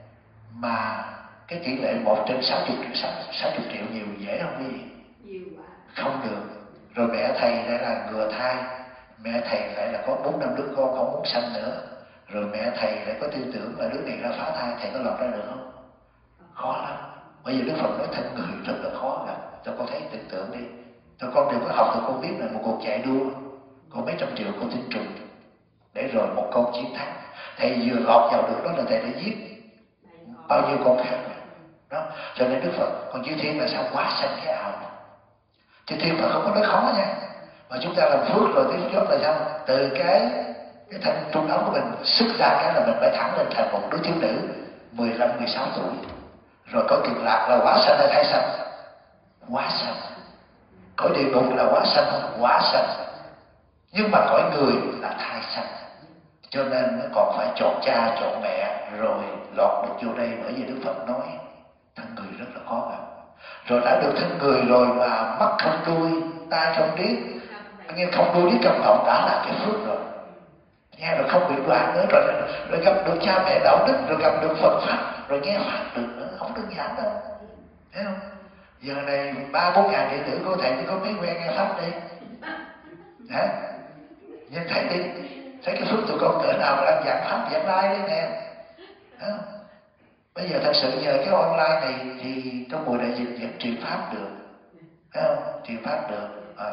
mà cái tỷ lệ một trên sáu mươi triệu nhiều dễ không quý vị? Nhiều quá. Không được. Rồi mẹ thầy lại là ngừa thai, mẹ thầy lại là có bốn năm đứa con không muốn sanh nữa, rồi mẹ thầy lại có tư tưởng là đứa này ra phá thai, thầy có lọc ra được không? Khó lắm. Bây giờ Đức Phật nói thân người rất là khó gặp. Cho con thấy tưởng tượng đi, cho con đừng có học thì con biết là một cuộc chạy đua có mấy trăm triệu con tinh trùng, để rồi một con chiến thắng. Thầy vừa lọt vào được đó là thầy đã giết bao nhiêu con khác đó. Cho nên Đức Phật còn chư thiên là sao quá sanh cái ảo. Chư thiên mà không có nói khó nha, mà chúng ta làm phước rồi tiếp đó là sao? Từ cái cái thanh trung ống của mình xuất ra cái là mình phải thẳng lên thành một đứa thiếu nữ mười lăm mười sáu tuổi, rồi có cực lạc là quá sanh hay thai sanh? Quá sanh. Cõi địa ngục là quá sanh không? Quá sanh. Nhưng mà cõi người là thai sanh. Cho nên nó còn phải chọn cha chọn mẹ rồi lọt được vô đây. Bởi vì Đức Phật nói thân người rất là khó gặp. Rồi đã được thân người rồi mà mắt không đuôi, tai không điếc, nghe không đuôi điếc cầm họng đã là cái phước rồi. Nghe rồi không bị đoán nữa, rồi, rồi gặp được cha mẹ đạo đức, rồi gặp được Phật pháp, rồi nghe pháp được nữa, không đơn giản đâu. Thấy không? Giờ này ba bốn ngàn đệ tử của thầy thì có mấy quen nghe pháp đi. Hả? Nhưng thấy đi, thấy cái phước tụi con cỡ nào đang giảng pháp giảng lai đấy nè. Hả? Bây giờ thật sự nhờ cái online này thì trong mùa đại dịch vẫn truyền pháp được. Thấy không? Truyền pháp được. À.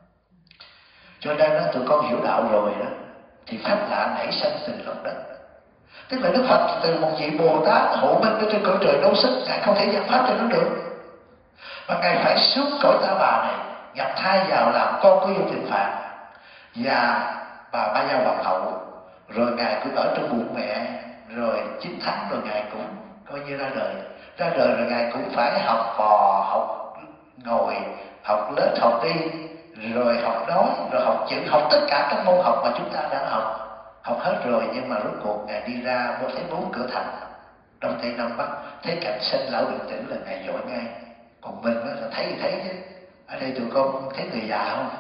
Cho nên đó, tụi con hiểu đạo rồi đó, thì pháp lạ nảy sanh từ lòng đất. Tức là Đức Phật từ một vị Bồ Tát hộ minh ở trên cõi trời đấu sức, Ngài không thể giảng pháp cho nó được. Và Ngài phải xuống cõi Ta Bà này, nhập thai vào làm con của Vô Tình Phạn và bà Ba Gia Hoàng hậu. Rồi Ngài cũng ở trong bụng mẹ, rồi chín tháng rồi Ngài cũng coi như ra đời. Ra đời rồi Ngài cũng phải học bò, học ngồi, học lết, học đi, rồi học nói, rồi học chữ, học tất cả các môn học mà chúng ta đã học. Học hết rồi nhưng mà rốt cuộc Ngài đi ra vô thấy bốn cửa thành Đông Tây Nam Bắc, thấy cảnh sinh lão bệnh tử là Ngài dội ngay. Còn mình là thấy thì thấy chứ. Ở đây tụi con thấy người già không?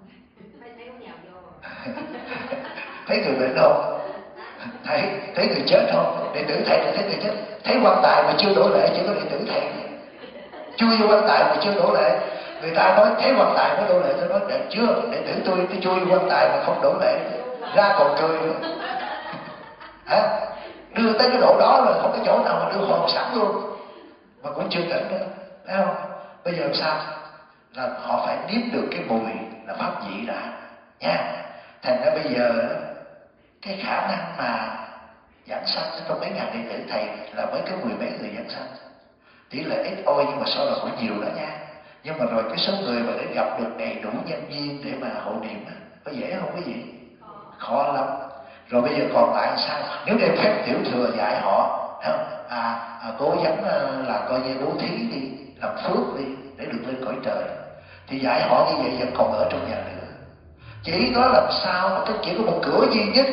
Thấy người bệnh không? Thấy, thấy người chết không? Đệ tử thầy là thấy người chết. Thấy quan tài mà chưa đổ lệ, chỉ có đệ tử thầy. Chui vô quan tài mà chưa đổ lệ. Người ta nói thấy quan tài mới đổ lệ, tôi nói đệ chưa, đệ tử tôi cái chui quan tài mà không đổ lệ, ra còn cười nữa. Hả? Đưa tới cái độ đó là không có chỗ nào mà đưa hồn sẵn luôn, mà cũng chưa tỉnh nữa. Thấy không? Bây giờ sao? Là họ phải nếm được cái mùi là pháp vị đã nha. Thành ra bây giờ cái khả năng mà giảng sanh trong mấy ngàn đệ tử thầy là mới có mười mấy người giảng sanh, tỷ lệ ít ôi nhưng mà sau đó cũng nhiều đó nha. Nhưng mà rồi cái số người mà để gặp được đầy đủ nhân viên để mà hộ niệm có dễ không cái gì? Khó lắm. Rồi bây giờ còn lại sao? Nếu đem phép tiểu thừa dạy họ, à, à cố gắng là coi như bố thí đi, làm phước đi để được lên cõi trời, thì dạy họ như vậy vẫn còn ở trong nhà nữa. Chỉ có làm sao mà cái chỉ có một cửa duy nhất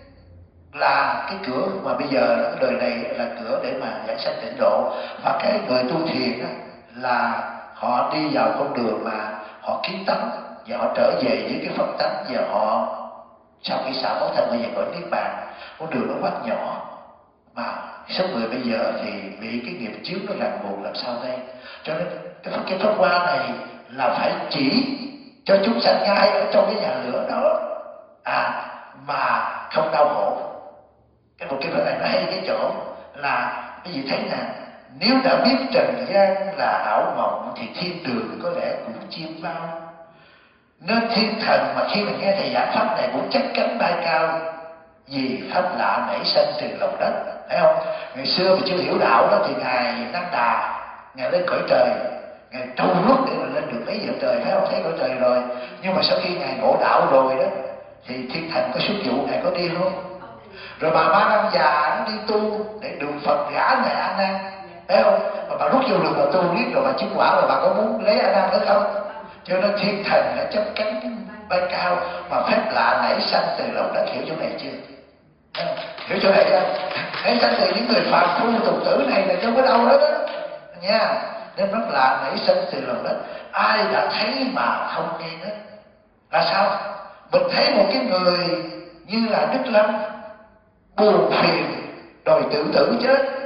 là cái cửa mà bây giờ đời này là cửa để mà giảng sanh tịnh độ, và cái người tu thiền là họ đi vào con đường mà họ kiến tánh và họ trở về với cái Phật tánh, và họ sau khi xả món thân bây giờ cõi niết bàn. Con đường nó quá nhỏ mà số người bây giờ thì bị cái nghiệp chướng nó ràng buộc làm sao đây. Cho nên cái Phật cái pháp hoa này là phải chỉ cho chúng sanh ngay ở trong cái nhà lửa đó à mà không đau khổ. Cái một cái pháp này nó hay cái chỗ là cái gì thấy nè, nếu đã biết trần gian là ảo mộng thì thiên đường có lẽ cũng chiêm bao. Nên thiên thần mà khi mình nghe thầy giảng pháp này cũng chắc cánh bay cao, vì pháp lạ nảy sanh từ lòng đất. Thấy không? Ngày xưa mà chưa hiểu đạo đó thì ngài Năng Đà, ngài lên cõi trời, ngài trâu lúc để mà lên được mấy giờ trời, thấy không? Thấy cõi trời rồi. Nhưng mà sau khi ngài ngộ đạo rồi đó thì thiên thần có xuất dụ ngài có đi không? Rồi bà Ma Năng già nó đi tu để được Phật gả ngài A Nan, thấy không? Mà bà rút vô được là tu biết rồi bà chứng quả rồi, bà có muốn lấy A Nan nữa không? Cho nên thiên thần đã chấp cánh bay cao, mà phép lạ nảy sanh từ lòng đất. Hiểu chỗ này chưa? Hiểu chỗ này không? Nảy sanh từ những người phàm phu tục tử này là trong cái đâu đó, đó nha. Nên rất lạ nảy sanh từ lòng đất. Ai đã thấy mà không nghe hết là sao? Mình thấy một cái người như là Đức Lâm buồn phiền đòi tự tử chết,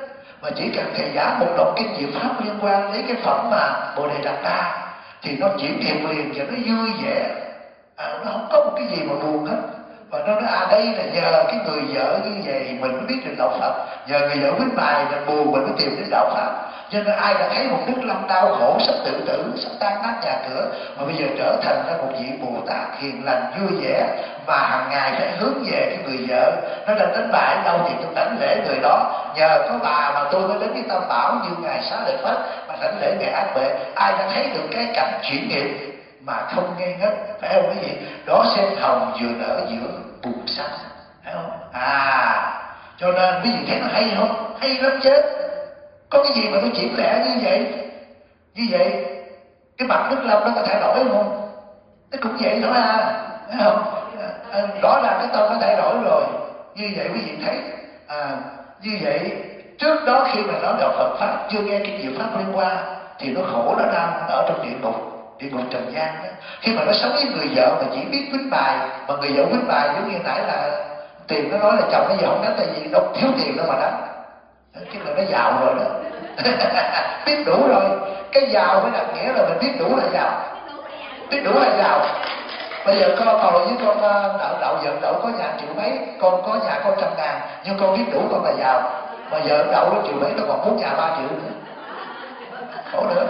Mà chỉ cần thầy giả một đọc kinh diệu pháp liên quan đến cái phẩm mà Bồ Đề Đạt Đa thì nó chuyển niệm liền và nó vui vẻ, à, nó không có một cái gì mà buồn hết. Và nó nói à đây là nhờ cái người vợ như vậy mình mới biết được đạo Phật, nhờ người vợ quýnh bài mình buồn mình mới tìm đến đạo Pháp. Cho nên ai đã thấy một Đức Lâm đau khổ sắp tự tử, sắp tan nát nhà cửa, mà bây giờ trở thành ra một vị Bồ Tát hiền lành vui vẻ, mà hàng ngày phải hướng về cái người vợ. Nó đang đánh bài đâu thì tôi đánh lễ người đó, nhờ có bà mà tôi mới đến cái Tam Bảo như ngài Xá Lợi Phất mà đánh lễ ngài Ác Bệ. Ai đã thấy được cái cảnh chuyển nghiệp mà không ngây ngất, phải không quý vị? Đó sen hồng vừa nở giữa bùn xanh, phải không? À, cho nên quý vị thấy nó hay không? Hay lắm chứ. Có cái gì mà tôi chuyển lẻ như vậy? Như vậy cái mặt Đức Lâm nó có thay đổi không? Nó cũng vậy thôi à, phải không? À, đó là cái tâm nó thay đổi rồi. Như vậy quý vị thấy à, như vậy trước đó khi mà nó đọc Phật Pháp chưa nghe cái diệu Pháp liên qua thì nó khổ, nó đau ở trong địa ngục, địa ngục trần gian đó. Khi mà nó sống với người vợ mà chỉ biết quýnh bài, mà người vợ quýnh bài giống như nãy là tiền nó nói là chồng nó giờ không đánh, tại vì đâu thiếu tiền đâu mà đánh, chứ là nó giàu rồi đó. Biết đủ rồi. Cái giàu với đặc nghĩa là mình biết đủ là giàu, biết đủ là giàu. Bây giờ con ngồi với con đậu đậu vợ đậu có nhà triệu mấy, con có nhà có trăm ngàn, nhưng con biết đủ con là giàu. Mà vợ đậu nó triệu mấy nó còn muốn nhà ba triệu nữa, khổ nữa.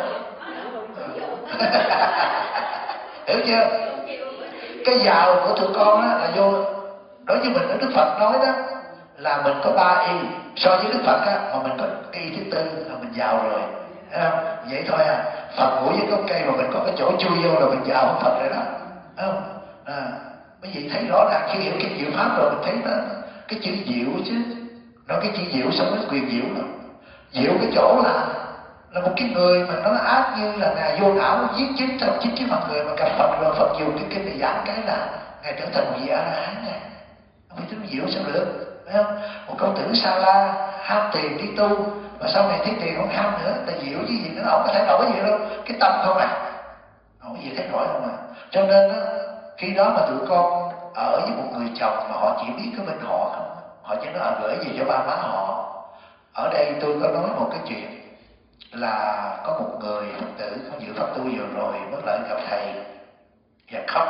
Hiểu chưa? Cái giàu của tụi con á là vô đối với mình, Đức Phật nói đó là mình có ba y so với Đức Phật á, mà mình có y thứ tư là mình giàu rồi, thấy không? Vậy thôi à. Phật ngủ với gốc cây mà mình có cái chỗ chui vô là mình giàu hơn Phật rồi đó, thấy không? À, mấy vị thấy rõ ràng khi hiểu cái diệu pháp rồi mình thấy nó cái chữ diệu chứ, nó cái chữ diệu xong nó quyền diệu lắm. Diệu cái chỗ là là một cái người mà nó ác như là ngài vô não giết chín trăm chín mươi chín mặt người, mà gặp Phật rồi Phật dùng cái kinh này giảng cái là ngài trở thành một vị A La Hán này. Không biết tính diệu sao được, phải không? Một công tử Sa La ham tiền đi tu, mà sau này thấy tiền không ham nữa, tại diệu chứ gì nữa, ông có thể đổi gì đâu, cái tâm không à, không có gì thấy nổi không à. Cho nên đó, khi đó mà tụi con ở với một người chồng mà họ chỉ biết cái bên họ không, họ chỉ nói gửi gì cho ba má họ. Ở đây tôi có nói một cái chuyện là có một người Phật tử có dự pháp tu vừa rồi mới lại gặp thầy và khóc,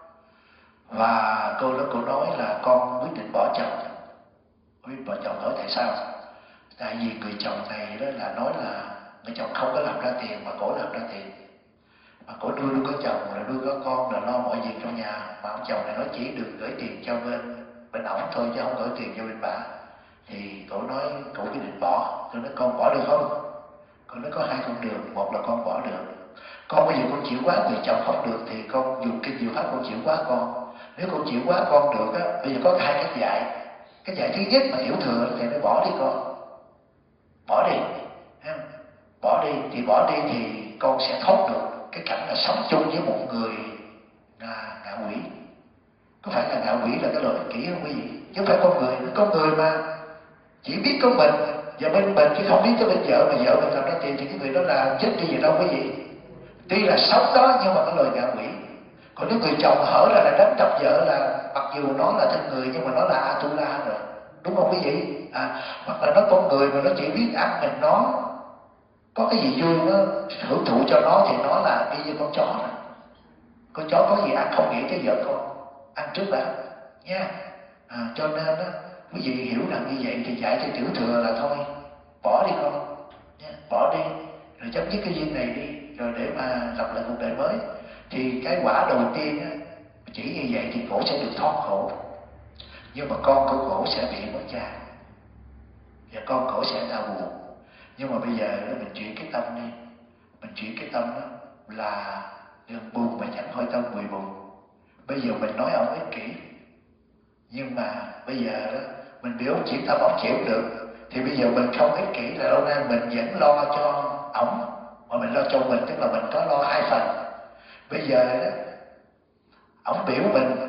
và cô đó cô nói là con quyết định bỏ chồng. Quyết định bỏ chồng nói tại sao? Tại vì người chồng này đó là nói là người chồng không có làm ra tiền mà cổ làm ra tiền, mà cổ nuôi nuôi có chồng rồi nuôi có con là lo mọi việc trong nhà, mà ông chồng này nói chỉ được gửi tiền cho bên bên ổng thôi chứ không gửi tiền cho bên bà. Thì cổ nói cổ quyết định bỏ. Tôi nói con bỏ được không? Con nói có hai con đường, một là con bỏ được. Con bây giờ con chịu quá người chồng không được thì con dùng kinh diệu pháp con chịu quá con. Nếu con chịu quá con được á, bây giờ có hai cách dạy. Cái dạy thứ nhất mà tiểu thừa thì nó bỏ đi con, bỏ đi, bỏ đi thì bỏ đi thì con sẽ thoát được cái cảnh là sống chung với một người là ngạ quỷ. Có phải là ngạ quỷ là cái loại kỹ không quý vị? Chứ không phải con người, con người mà chỉ biết có mình và bên mình chứ không biết cái bên vợ, mà vợ mình làm ra tiền thì cái người đó là chết đi gì đâu quý vị. Tuy là sống đó nhưng mà cái lời ngạ quỷ. Còn nếu người chồng hở ra là đánh đập vợ là mặc dù nó là thân người nhưng mà nó là Atula rồi, đúng không quý vị? À, hoặc là nó con người mà nó chỉ biết ăn mình nó, có cái gì vui nó hưởng thụ cho nó thì nó là y như con chó này. Con chó có gì ăn không nghĩ tới vợ con, ăn trước đã nha. À, cho nên đó, quý vị hiểu rằng như vậy thì dạy cho tiểu thừa là thôi, bỏ đi con nha, bỏ đi rồi chấm dứt cái duyên này đi, rồi để mà lập lại cuộc đời mới. Thì cái quả đầu tiên á, chỉ như vậy thì cổ sẽ được thoát khổ, nhưng mà con của cổ sẽ bị mất cha và con cổ sẽ đau buồn. Nhưng mà bây giờ đó, mình chuyển cái tâm đi, mình chuyển cái tâm đó là đừng buồn mà chẳng hỏi tâm người buồn. Bây giờ mình nói ông ích kỷ, nhưng mà bây giờ đó mình biểu ông chuyển tâm ông chịu được, thì bây giờ mình không ích kỷ là lâu nay mình vẫn lo cho ổng, mà mình lo cho mình, tức là mình có lo hai phần. Bây giờ đó ổng biểu mình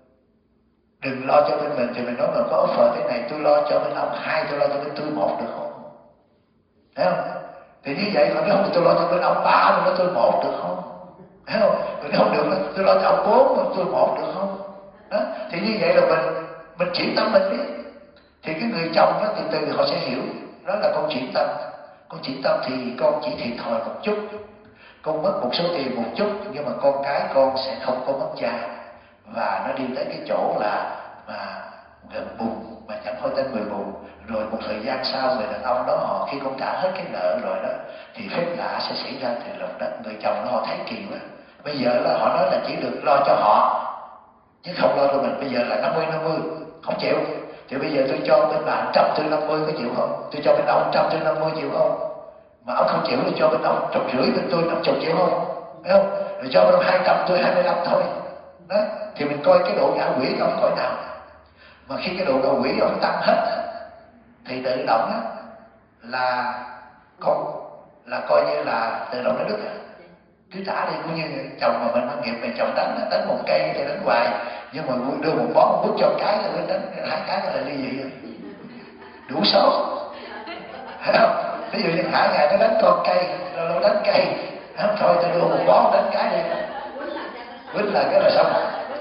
đừng lo cho bên mình thì mình nói mình có offer thế này, tôi lo cho bên ông hai, tôi lo cho bên tôi một được không? Thấy không? Thì như vậy còn nếu không thì tôi lo cho bên ông ba, tôi lo tôi một được không? Thấy không? Còn nếu không được tôi lo cho ông bốn, tôi một được không? Đó. Thì như vậy là mình mình chuyển tâm mình đi, thì cái người chồng đó từ từ họ sẽ hiểu đó là con chuyển tâm. Con chuyển tâm thì con chỉ thiệt thòi một chút, con mất một số tiền một chút, nhưng mà con cái con sẽ không có mất cha, và nó đi tới cái chỗ là mà gần bùn mà chẳng thôi tên người bùn. Rồi một thời gian sau người đàn ông đó họ khi con trả hết cái nợ rồi đó thì phép lạ sẽ xảy ra từ lòng đất. Người chồng đó họ thấy kỳ quá, bây giờ là họ nói là chỉ được lo cho họ chứ không lo cho mình. Bây giờ là năm mươi năm mươi không chịu, thì bây giờ tôi cho bên bạn trăm tư năm mươi có chịu không? Tôi cho bên ông trăm tư năm mươi chịu không? Mà ông không chịu thì cho bên ông trăm rưỡi, bên tôi năm chục chịu không? Thấy không? Rồi cho bên ông hai trăm, tôi hai mươi lăm thôi. Đó, thì mình coi cái độ ngạ quỷ ông cõi nào. Mà khi cái độ ngạ quỷ ông tăng hết thì tự động đó là con là coi như là tự động nó đứt. Cứ trả đi, cũng như chồng mà mình mang nghiệp này, chồng đánh đánh một cây thì đánh hoài, nhưng mà đưa một bó một bút cho cái là mới đánh hai cái là ly dị rồi. Đủ số. Thấy không? Ví dụ như Hải ngày nó đánh con cây, rồi nó đánh cây, không thôi tôi đưa một bó đánh cái đi, quýnh là cái là xong.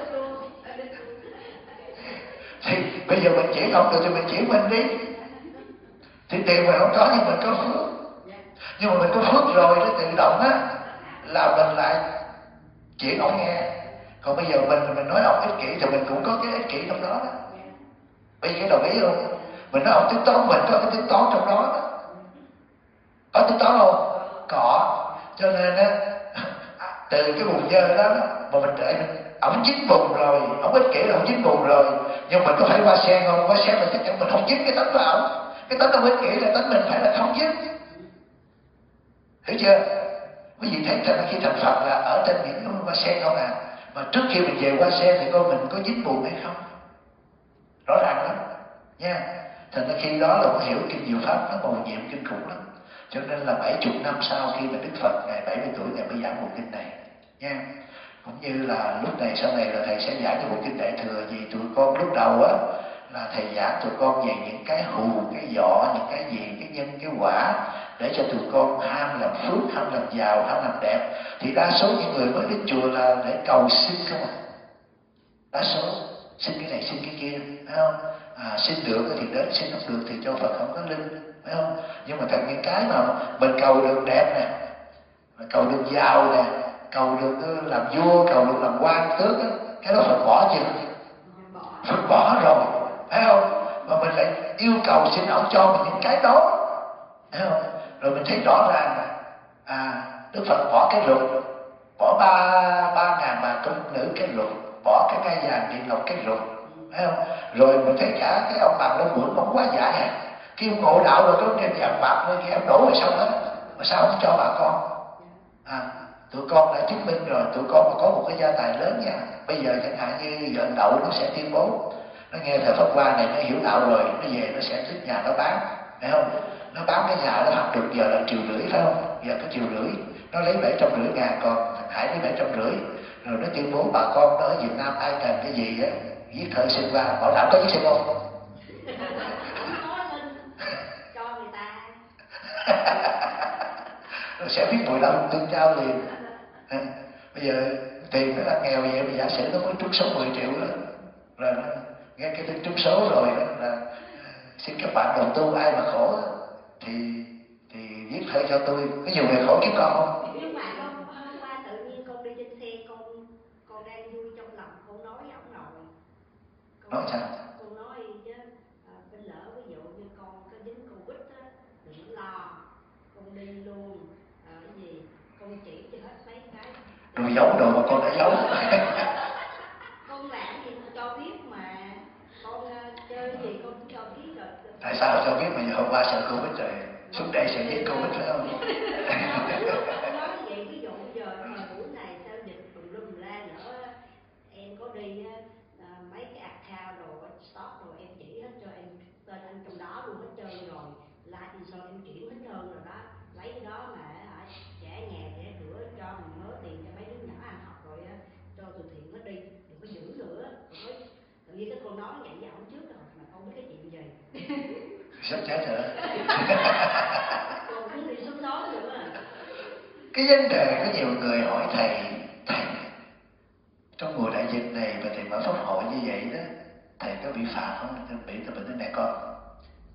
Thì bây giờ mình chuyển không được thì mình chuyển mình đi. Thì tiền mình không có nhưng mình có phước. Nhưng mà mình có phước rồi nó tự động á là mình lại chuyển ông nghe. Còn bây giờ mình mình nói ông ích kỷ thì mình cũng có cái ích kỷ trong đó đó. Bây giờ đồng ý không? Mình nói ông tính toán, mình có cái tính toán trong đó đó. Có tính toán không? Có. Cho nên á từ cái bùn dơ đó, đó mà mình đợi mình ổng dính bùn rồi, ổng ích kỷ là ổng dính bùn rồi, nhưng mình có phải qua sen không? Qua sen là chắc chắn mình không dính cái tánh của ổng. Cái tánh ông ích kỷ là tánh mình phải là không dính. Hiểu chưa? Quý vị thấy rằng khi thành Phật là ở trên những hoa sen không à, mà trước khi mình về hoa sen thì coi mình có dính bùn hay không, rõ ràng lắm nha. Thành ra khi đó là cũng hiểu kinh diệu pháp nó màu nhiệm kinh khủng lắm. Cho nên là bảy chục năm sau khi mà Đức Phật ngày bảy mươi tuổi ngày mới giảng bộ kinh này nha. Cũng như là lúc này sau này là thầy sẽ giảng cho bộ kinh Đại Thừa. Vì tụi con lúc đầu á là thầy giảng tụi con về những cái hù, cái dọ, những cái gì, cái nhân, cái quả, để cho tụi con ham làm phước, ham làm giàu, ham làm đẹp. Thì đa số những người mới đến chùa là để cầu xin không à. Đa số xin cái này xin cái kia, phải không? À, xin được thì đến, xin không được thì cho Phật không có linh, phải không? Nhưng mà thật những cái mà mình cầu được đẹp nè, cầu được giàu nè, cầu được làm vua, cầu được làm quan tước, cái đó Phật bỏ chưa? Phật bỏ rồi, phải không? Mà mình lại yêu cầu xin ông cho mình những cái đó, thấy không? Rồi mình thấy rõ ràng à, Đức Phật bỏ cái rụt, bỏ ba ba ngàn bà công nữ cái rụt, bỏ cái cây vàng điện lộc cái rụt, thấy không? Rồi mình thấy cả cái ông bà Long Bưởi ông quá dại à, kêu ngộ đạo rồi có đem vàng bạc lên kia em đổ rồi xong hết, mà sao không cho bà con? À, tụi con đã chứng minh rồi, tụi con mà có một cái gia tài lớn nha. Bây giờ chẳng hạn như vợ Đậu nó sẽ tuyên bố, nó nghe thầy Pháp Hoa này nó hiểu đạo rồi, nó về nó sẽ thích nhà nó bán, phải không? Nó bán cái nhà nó học được giờ là triệu rưỡi, phải không? Giờ có triệu rưỡi, nó lấy bảy trăm rưỡi ngàn, còn thằng Hải lấy bảy trăm rưỡi. Rồi nó tuyên bố bà con nó ở Việt Nam ai cần cái gì á, viết thơ xin qua, bảo đảm có viết xin không? Cho người ta. Rồi sẽ viết mười lăm tương trao liền. À, bây giờ tiền nó đang nghèo vậy, mà giả sử nó mới trúng số mười triệu đó, rồi nó nghe cái tin trúng số rồi đó là xin các bạn đầu tư ai mà khổ đó, thì thì viết thơ cho tôi. Có nhiều người khổ kiếm con không? Nhưng mà con hôm qua tự nhiên con đi trên xe, con con đang vui trong lòng, con nói với ông nội. Con Nói sao? Con nói chứ à, bên lỡ ví dụ như con có dính Covid á, đừng lo, con đi luôn, à, cái gì con chỉ cho hết mấy cái. Rồi giấu đồ mà con đã giấu. Con làm gì con cho biết mà, con uh, chơi gì con cũng cho biết rồi. Tại sao cho biết mà giờ hôm qua sợ Covid rồi, xuống đây sẽ giết Covid phải không? Nói vậy ví dụ bây giờ mà buổi này sao dịch tùm lum la nữa, em có đi à, mấy cái account rồi stop rồi em chỉ hết cho em tên anh trong đó luôn hết trơn rồi, life insurance em chuyển hết trơn rồi đó, lấy cái đó mà hả trả nhà trả cửa cho mình mớ tiền cho mấy đứa nhỏ ăn học rồi cho từ thiện nó đi, đừng có giữ nữa. Rồi tự nhiên cái con nói vậy với ổng trước rồi mà không biết cái chuyện gì. Sắp chết rồi. Con cũng đi xuống đó nữa à. Cái vấn đề có nhiều người hỏi thầy, thầy trong mùa đại dịch này mà thầy mở pháp hội như vậy đó, thầy có bị phạt không? Thầy bị cái bệnh này con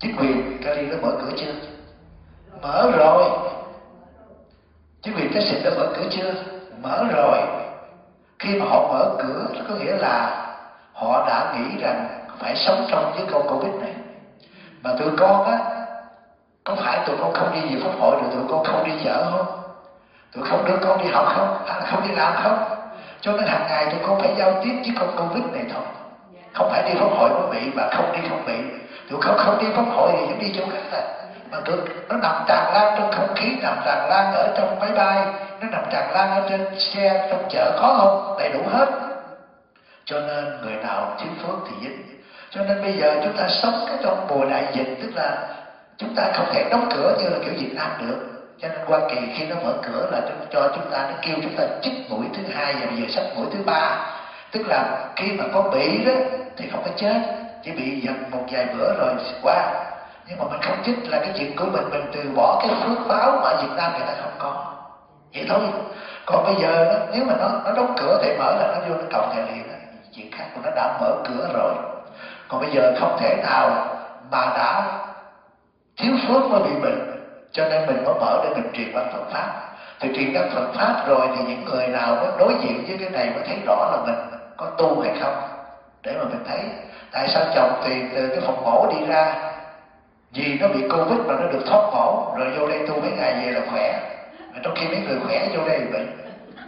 chính quyền Cali nó mở cửa chưa? Mở rồi. Chính quyền cái xịn đã mở cửa chưa? Mở rồi. Khi mà họ mở cửa, nó có nghĩa là họ đã nghĩ rằng phải sống trong với con Covid này. Mà tụi con á, có phải tụi con không đi về pháp hội rồi tụi con không đi chợ không? Tụi không đưa con đi học không? Hay là không đi làm không? Cho nên hàng ngày tụi con phải giao tiếp với con Covid này thôi. Không phải đi pháp hội mới bị, mà không đi không bị. Tụi con không đi pháp hội thì vẫn đi chỗ khác à. Mà tụi nó nằm tràn lan trong không khí, nằm tràn lan ở trong máy bay, nó nằm tràn lan ở trên xe, trong chợ, có không? Đầy đủ hết. Cho nên người nào thiếu phước thì dính. Cho nên bây giờ chúng ta sống cái trong mùa đại dịch, tức là chúng ta không thể đóng cửa như là kiểu Việt Nam được. Cho nên Hoa Kỳ khi nó mở cửa là cho chúng ta, nó kêu chúng ta chích mũi thứ hai và bây giờ sắp mũi thứ ba. Tức là khi mà có bị đó thì không có chết, chỉ bị dần một vài bữa rồi qua. Nhưng mà mình không chích là cái chuyện của mình, mình từ bỏ cái phước báo mà ở Việt Nam người ta không có. Vậy thôi. Còn bây giờ đó, nếu mà nó nó đóng cửa thì mở là nó vô nó cộng thầy liền đó. Chuyện khác của nó đã mở cửa rồi. Còn bây giờ không thể nào mà đã thiếu phước mới bị bệnh. Cho nên mình mới mở để mình truyền băng Phật Pháp. Thì truyền băng Phật Pháp rồi thì những người nào mới đối diện với cái này mới thấy rõ là mình có tu hay không. Để mà mình thấy tại sao chồng tiền từ cái phòng mổ đi ra, vì nó bị Covid mà nó được thoát mổ, rồi vô đây tu mấy ngày về là khỏe. Mà trong khi mấy người khỏe vô đây bị bệnh.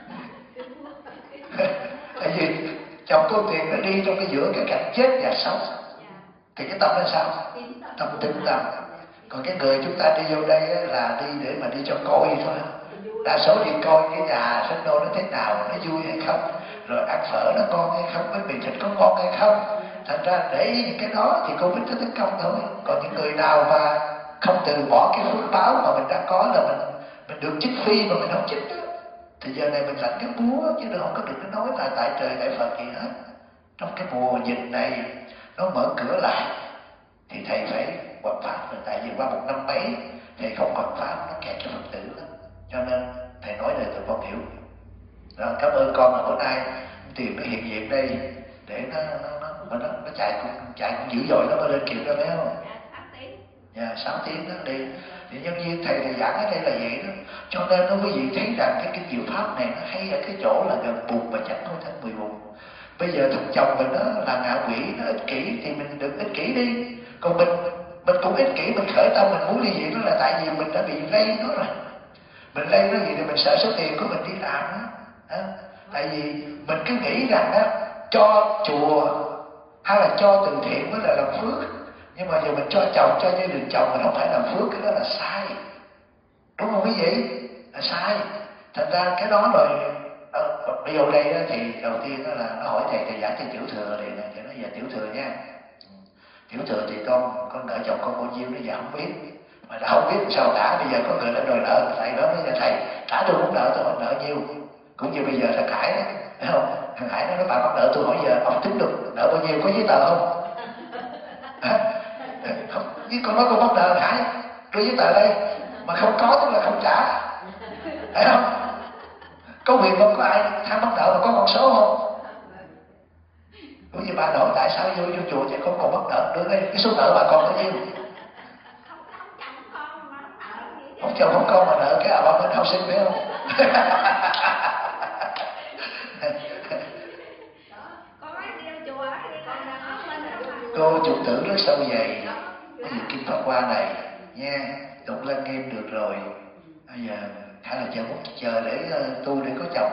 Tại vì chồng có tiền nó đi trong cái giữa cái cảnh chết và sống. Thì cái tâm là sao? Tâm tĩnh tâm. Còn cái người chúng ta đi vô đây là đi để mà đi cho coi thôi. Đa số đi coi cái nhà sách đô nó thế nào, nó vui hay không, rồi ăn phở nó ngon hay không, cái mì thịt có ngon hay không. Thành ra để những cái đó thì Covid nó tấn công thôi. Còn những người nào mà không từ bỏ cái phước báo mà mình đã có, là mình mình được chích phi mà mình không chích đó, thì giờ này mình lãnh cái búa chứ đừng không có được nói là tại trời tại Phật gì hết. Trong cái mùa dịch này nó mở cửa lại thì thầy phải hoằng pháp rồi, tại vì qua một năm mấy thầy không hoằng pháp nó kẹt cho Phật tử lắm. Cho nên thầy nói để tụi con hiểu. Rồi, cảm ơn con là bữa nay tiền nó hiện diện đây để nó nó nó nó, nó, nó chạy cũng chạy cũng dữ dội, nó mới lên kịp đó phải không? Dạ, sáu tiếng đó đi. Thì nhân viên thầy thầy giảng ở đây là vậy đó. Cho nên nó quý vị thấy rằng cái kinh diệu pháp này nó hay ở cái chỗ là gần bùn mà chẳng thôi thành mười bùn. Bây giờ thằng chồng mình đó là ngạo quỷ, nó ích kỷ thì mình được ích kỷ đi. Còn mình mình cũng ích kỷ, mình khởi tâm mình muốn đi vậy đó là tại vì mình đã bị lây nó rồi. Mình lây nó gì thì mình sợ số tiền của mình đi làm đó. Tại vì mình cứ nghĩ rằng đó, cho chùa hay là cho từ thiện mới là làm phước. Nhưng mà giờ mình cho chồng, cho gia đình chồng mình không phải làm phước, cái đó là sai. Đúng không quý vị? Là sai. Thành ra cái đó rồi, à, bây giờ đây đó, thì đầu tiên đó là nó hỏi thầy, thầy giảng cho tiểu thừa liền này, thì nó giờ tiểu thừa nha. Tiểu thừa thì con con nợ chồng con bao nhiêu nó giờ không biết. Mà đã không biết sao trả, bây giờ có người đã đòi nợ, thầy đó bây giờ thầy trả tôi không nợ, tôi không nợ nhiêu. Cũng như bây giờ thằng Hải đó, thấy không? Thằng Hải nó nói bà bắt nợ tôi, hỏi giờ ông tính được nợ bao nhiêu, có giấy tờ không? Hả? Không, với con nói con bắt nợ Hải, đưa giấy tờ đây, mà không có tức là không trả, thấy không? Có quyền không có ai tham bắt nợ mà có con số không? Cũng như bà hỏi tại sao vô vô chùa chứ con còn bắt nợ, đưa đây cái số nợ bà còn bao nhiêu? Không chồng không con mà nợ cái à bà bên học sinh phải không? Cô chủ tử rất sâu dày cái gì Kim Pháp Hoa này nha, đụng lên nghiêm được rồi. Bây giờ hay là chờ một chờ để uh, tu để có chồng.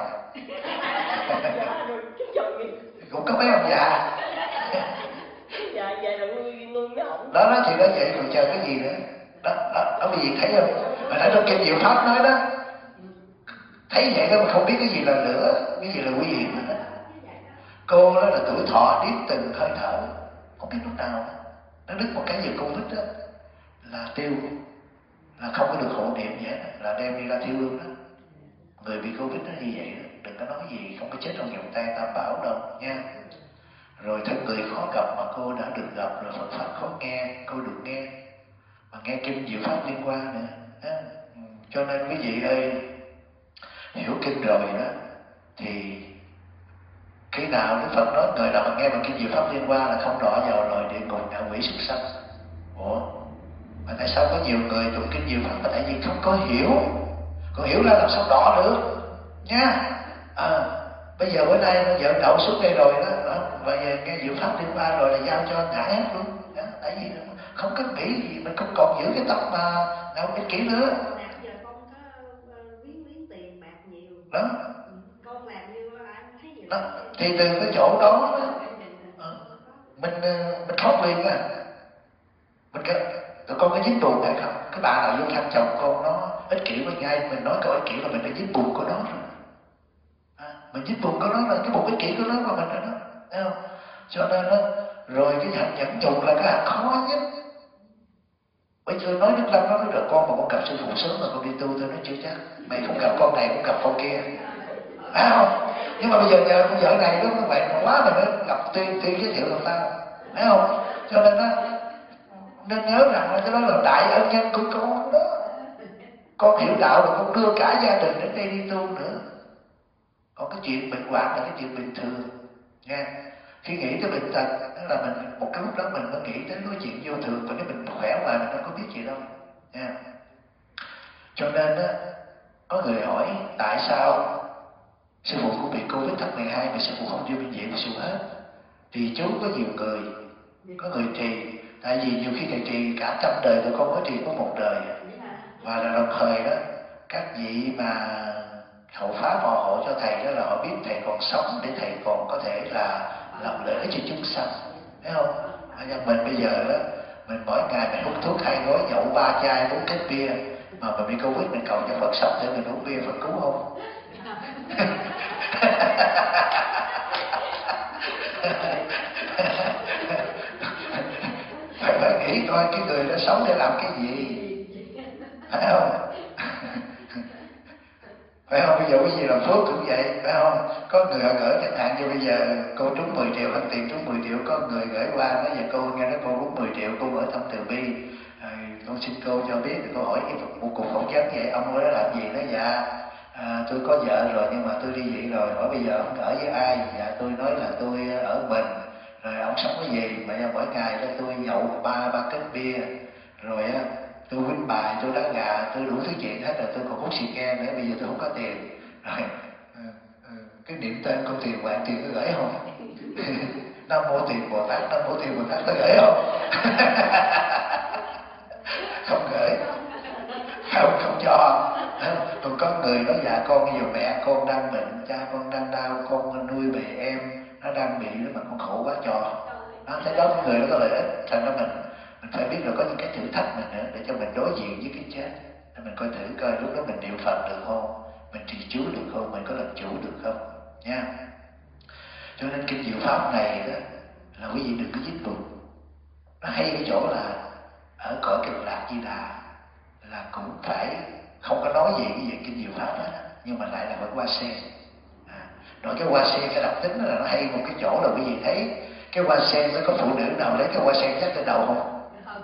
Cũng có mấy ông già. Dạ dạ là nuôi nuôi mấy ông. Đó đó thì đó vậy còn chờ cái gì nữa? Đó đó, đó quý vị thấy không? Mà thấy trong kinh Diệu Pháp nói đó. Thấy vậy đó mà không biết cái gì là lửa, cái gì là nguy hiểm nữa. Cô đó là tuổi thọ điếc từng hơi thở, không biết lúc nào nó đứt một cái gì Covid đó là tiêu, là không có được hộ niệm vậy đó, là đem đi ra thiêu luôn đó. Người bị Covid nó như vậy đó, đừng có nói gì không có chết trong vòng tay Tam Bảo đâu nha. Rồi thân người khó gặp mà cô đã được gặp, rồi Phật Pháp khó nghe, cô được nghe, mà nghe kinh Diệu Pháp Liên Hoa nữa. Đó. Cho nên quý vị ơi, hiểu kinh rồi đó thì khi nào Đức Phật nói người nào mà nghe bằng kinh Diệu Pháp Liên Hoa là không đọa vào loài địa ngục ngạ quỷ súc sanh. Ủa Mà tại sao có nhiều người tụng kinh nhiều pháp? Là tại vì không có hiểu. Còn hiểu ra làm sao đỏ được nha. À, bây giờ bữa nay vợ đậu xuống đây rồi đó, đó. Và giờ nghe diệu pháp đêm qua rồi là giao cho ngã hết luôn đó. Tại vì không có nghĩ gì, mình không còn giữ cái tâm mà nào ích kỷ nữa. Giờ con có quyến quyến tiền bạc nhiều Đó. Con làm như anh thấy gì đó. Thì từ cái chỗ đó, đó mình mình thoát liền à. Mình cái tụi con có dính buồn hay không? Cái bà nào vô thăm chồng con nó ích kỷ với ngay, mình nói câu ích kỷ là mình đã dính buồn của nó rồi. À, mình dính buồn của nó là cái buồn ích kỷ của nó mà mình rồi đó, thấy không? Cho nên đó, rồi cái hạnh nhẫn nhục là cái hạnh khó nhất. Bây giờ nói Đức Lâm nó nói được con mà con gặp sư phụ sớm mà con đi tu, tôi nói chưa chắc. Mày không gặp con này cũng gặp con kia, phải không? Nhưng mà bây giờ nhờ con vợ này đó các bạn mà quá mình nó gặp tuyên tuyên giới thiệu làm sao, phải không? Cho nên đó, nên nhớ rằng là cái đó là đại ân nhân của con đó. Con hiểu đạo rồi con đưa cả gia đình đến đây đi tu nữa. Còn cái chuyện bệnh hoạn là cái chuyện bình thường nha. Khi nghĩ tới bệnh tật là mình một cái lúc đó mình mới nghĩ đến cái chuyện vô thường, còn nếu mình khỏe mà mình đâu có biết gì đâu nha. Cho nên đó, có người hỏi tại sao sư phụ cũng bị Covid tháng mười hai mà sư phụ không đi bệnh viện sư hết. Thì chú có nhiều người, có người trì, tại vì nhiều khi thầy trì cả trăm đời tụi con mới trì có một đời. Và là đồng thời đó, các vị mà hậu pháp họ hộ cho thầy đó là họ biết thầy còn sống để thầy còn có thể là làm lợi ích cho chúng sanh, thấy không? Nhưng mình bây giờ đó, mình mỗi ngày mình hút thuốc hai gói, nhậu ba chai, uống két bia, mà mình bị Covid mình cầu cho Phật sống để mình uống bia Phật cứu không? Phải phải nghĩ coi cái người đó sống để làm cái gì, phải không? Phải không? Bây giờ cái gì làm phước cũng vậy, phải không? Có người họ gửi chẳng hạn như bây giờ cô trúng mười triệu, ăn tiền trúng mười triệu, có người gửi qua nói giờ cô nghe nói cô trúng mười triệu, cô ở thăm Từ Bi, à, con xin cô cho biết. Cô hỏi một cuộc phỏng vấn vậy, ông nói làm gì? Nói dạ à, tôi có vợ rồi nhưng mà tôi ly dị rồi. Hỏi bây giờ ông ở với ai? Dạ tôi nói là tôi ở mình. Rồi ông sống cái gì? Mà mỗi ngày đó tôi nhậu ba ba két bia, rồi á tôi quýnh bài, tôi đá gà, tôi đủ thứ chuyện hết rồi, tôi còn hút xì ke nữa, bây giờ tôi không có tiền. Rồi cái niệm tên con tiền bạn tiền có gửi không? Nam mô tiền Bồ Tát, Nam mô tiền Bồ Tát có gửi không? Không gửi, không không cho. Còn có người nói dạ con nhiều mẹ con đang bệnh, cha con đang đau, con nuôi bề em nó đang bị mà con khổ quá cho. Nó thấy đó người nó có lợi ích, thành ra mình mình phải biết là có những cái thử thách mình nữa để cho mình đối diện với cái chết. Để mình coi thử coi lúc đó mình niệm Phật được không, mình trì chú được không, mình có làm chủ được không nha. Cho nên kinh diệu pháp này đó là quý vị đừng có dính buồn. Nó hay cái chỗ là ở cõi Cực Lạc Di Đà là cũng phải không có nói gì cái việc kinh diệu pháp đó, nhưng mà lại là phải hoa sen. À, nói cái hoa sen cái đặc tính là nó hay một cái chỗ là quý vị thấy cái hoa sen nó có phụ nữ nào lấy cái hoa sen dắt lên đầu không?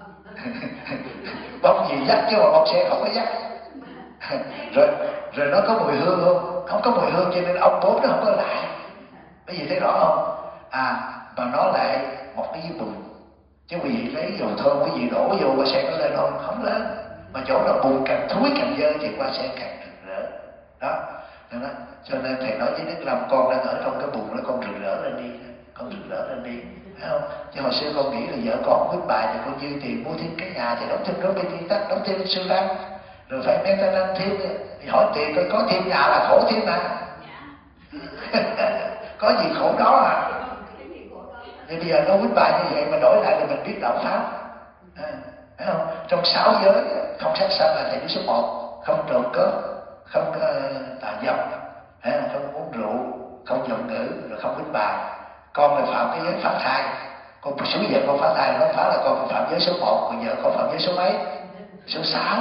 Bông gì dắt chứ mà bông sen không có dắt. rồi rồi nó có mùi hương không? Không có mùi hương cho nên ông bố nó không có lại. Quý vị thấy rõ không? À mà nó lại một cái dưới bùn. Chứ quý vị lấy dầu thơm quý vị đổ vô hoa sen nó lên không? Không lên. Mà chỗ nào bùn càng thúi càng dơ thì hoa sen càng rực rỡ. Đó. Đó. Cho nên thầy nói với Đức Lâm con đang ở trong cái bùn đó, con rực rỡ lên đi, con rực rỡ lên đi, phải không? Chứ hồi xưa con nghĩ là vợ con quyết bài thì con dư tiền mua thêm cái nhà thì đóng thêm đó bên thiên tắc, đóng thêm sư lăng, rồi phải men ta năng thêm, thì hỏi tiền coi có thêm nhà là khổ thêm mà. Có gì khổ đó à? Thì bây giờ nó quyết bài như vậy mà đổi lại là mình biết đạo pháp, à, phải không? Trong sáu giới không sát sanh là thầy số một, không trộm cướp, không uh, tà dâm, không uống rượu, không giọng ngữ, rồi không quýnh bài. Con là phạm cái giới phá thai, con số giờ con phá thai nó phá là con phạm giới số một, còn giờ con phạm giới số mấy? Số sáu.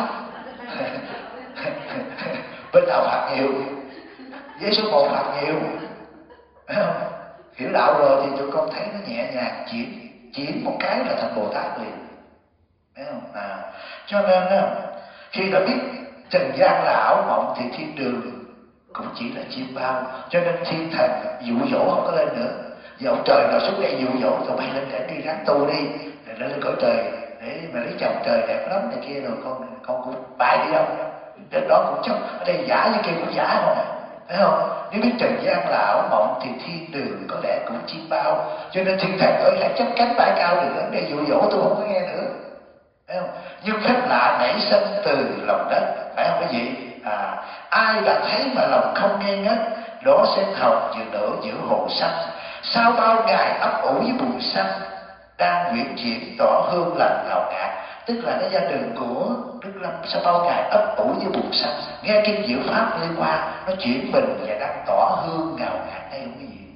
Bên nào phạt nhiều? Giới số một phạt nhiều, phải không? Hiểu đạo rồi thì tụi con thấy nó nhẹ nhàng, chuyển chuyển một cái là thành Bồ Tát liền, phải không? À, cho nên đó, khi đã biết trần gian là ảo mộng thì thiên đường cũng chỉ là chim bao. Cho nên thiên thần dụ dỗ không có lên nữa. Giờ ông trời nào xuống đây dụ dỗ tụi bay lên để đi ráng tu đi, để lên cõi trời, để để mà lấy chồng trời đẹp lắm này kia rồi con con cũng bại đi đâu, trên đó cũng chấp ở đây giả như kia cũng giả không à, thấy không? Nếu biết trần gian là ảo mộng thì thiên đường có lẽ cũng chim bao, cho nên thiên thần ơi hãy chấp cánh bay cao được để dụ dỗ tôi không có nghe nữa, thấy không? Nhưng phép lạ nảy sinh từ lòng đất, phải không quý vị? À, ai đã thấy mà lòng không nghe ngất, đó sen hồng vừa nở giữa hồ xanh, sau bao ngày ấp ủ với bùi xanh, đang nguyện chuyển tỏ hương lành ngào ngạt. Tức là cái gia đình của Đức Lâm sau bao ngày ấp ủ với bùi xanh, nghe kinh diệu pháp liên qua, nó chuyển mình và đang tỏ hương ngào ngạt đây không quý vị?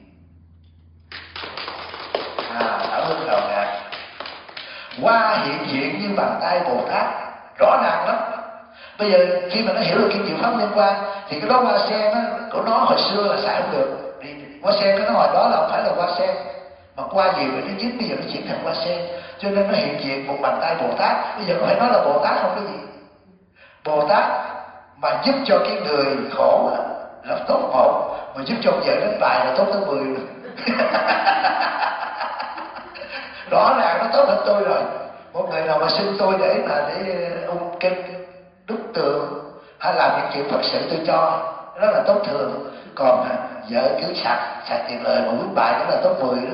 À, tỏ hương ngào ngạt. Hoa hiện diện như bàn tay Bồ Tát, rõ ràng lắm. Bây giờ khi mà nó hiểu được kinh diệu pháp liên quan thì cái đó hoa sen đó, của nó hồi xưa là xài không được. Thì hoa sen của nó hồi đó là không phải là hoa sen, mà qua gì mà nó dính bây giờ nó chuyển thành hoa sen, cho nên nó hiện diện một bàn tay Bồ Tát. Bây giờ có phải nói là Bồ Tát không cái gì? Bồ Tát mà giúp cho cái người khổ là tốt một, mà giúp cho vợ đánh bài là tốt tới mười. Rõ ràng nó tốt hơn tôi rồi. Một người nào mà xin tôi để mà để ung kinh đúc tượng hay làm những chuyện Phật sự tôi cho, đó là tốt thường. Còn vợ cứ sạc sạc tiền lời mà quýnh bài đó là tốt mười đó.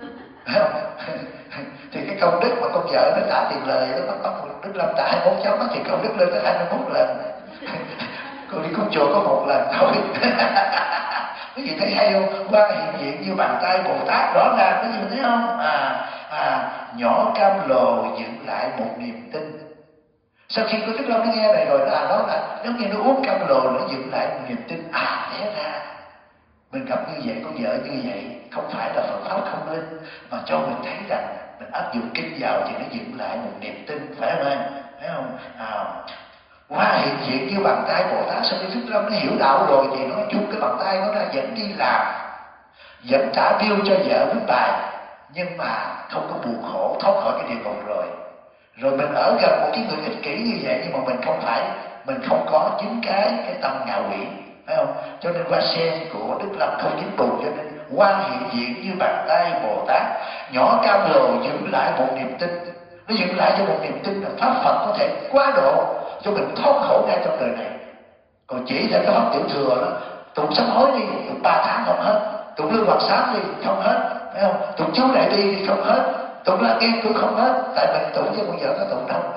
Thì cái công đức mà con vợ nó trả tiền lời nó có Đức Lâm trả hai mươi mốt cháu nó thì công đức lên tới hai mươi mốt lần. Còn đi cúng chùa có một lần thôi. Quý vị thấy hay không? Hoa hiện diện như bàn tay Bồ Tát, rõ ràng quý vị thấy không? À, à, nhỏ cam lồ dựng lại một niềm tin. Sau khi có Đức Lâm nó nghe này rồi là nó là giống như nó uống cam lồ nó dựng lại một niềm tin. À thế ra mình gặp như vậy, con vợ như vậy không phải là Phật pháp không linh, mà cho mình thấy rằng mình áp dụng kinh vào thì nó dựng lại một niềm tin, phải không anh? Thấy không? À, Hoa hiện diện như bàn tay Bồ Tát. Sau khi Đức Lâm nó hiểu đạo rồi thì nó chung cái bàn tay nó ra dẫn đi làm, dẫn trả bill cho vợ với bài, nhưng mà không có buồn khổ, thoát khỏi cái địa ngục rồi. Rồi mình ở gần một cái người ích kỷ như vậy, nhưng mà mình không phải, mình không có chính cái cái tâm ngạo quỷ, phải không? Cho nên hoa sen của Đức Lâm không dính bùn, cho nên hoa hiện diện như bàn tay Bồ Tát, nhỏ cam lồ dựng lại một niềm tin. Nó dựng lại cho một niềm tin là pháp Phật có thể quá độ cho mình thoát khổ ngay trong đời này. Còn chỉ theo cái pháp tiểu thừa đó, tụng sám hối đi, tụng ba tháng không hết, tụng lương hoặc sám đi không hết, phải không? Tụng chú đại bi đi không hết, tụng la yên cũng không hết, tại mình tụng chứ con vợ nó tụng đâu.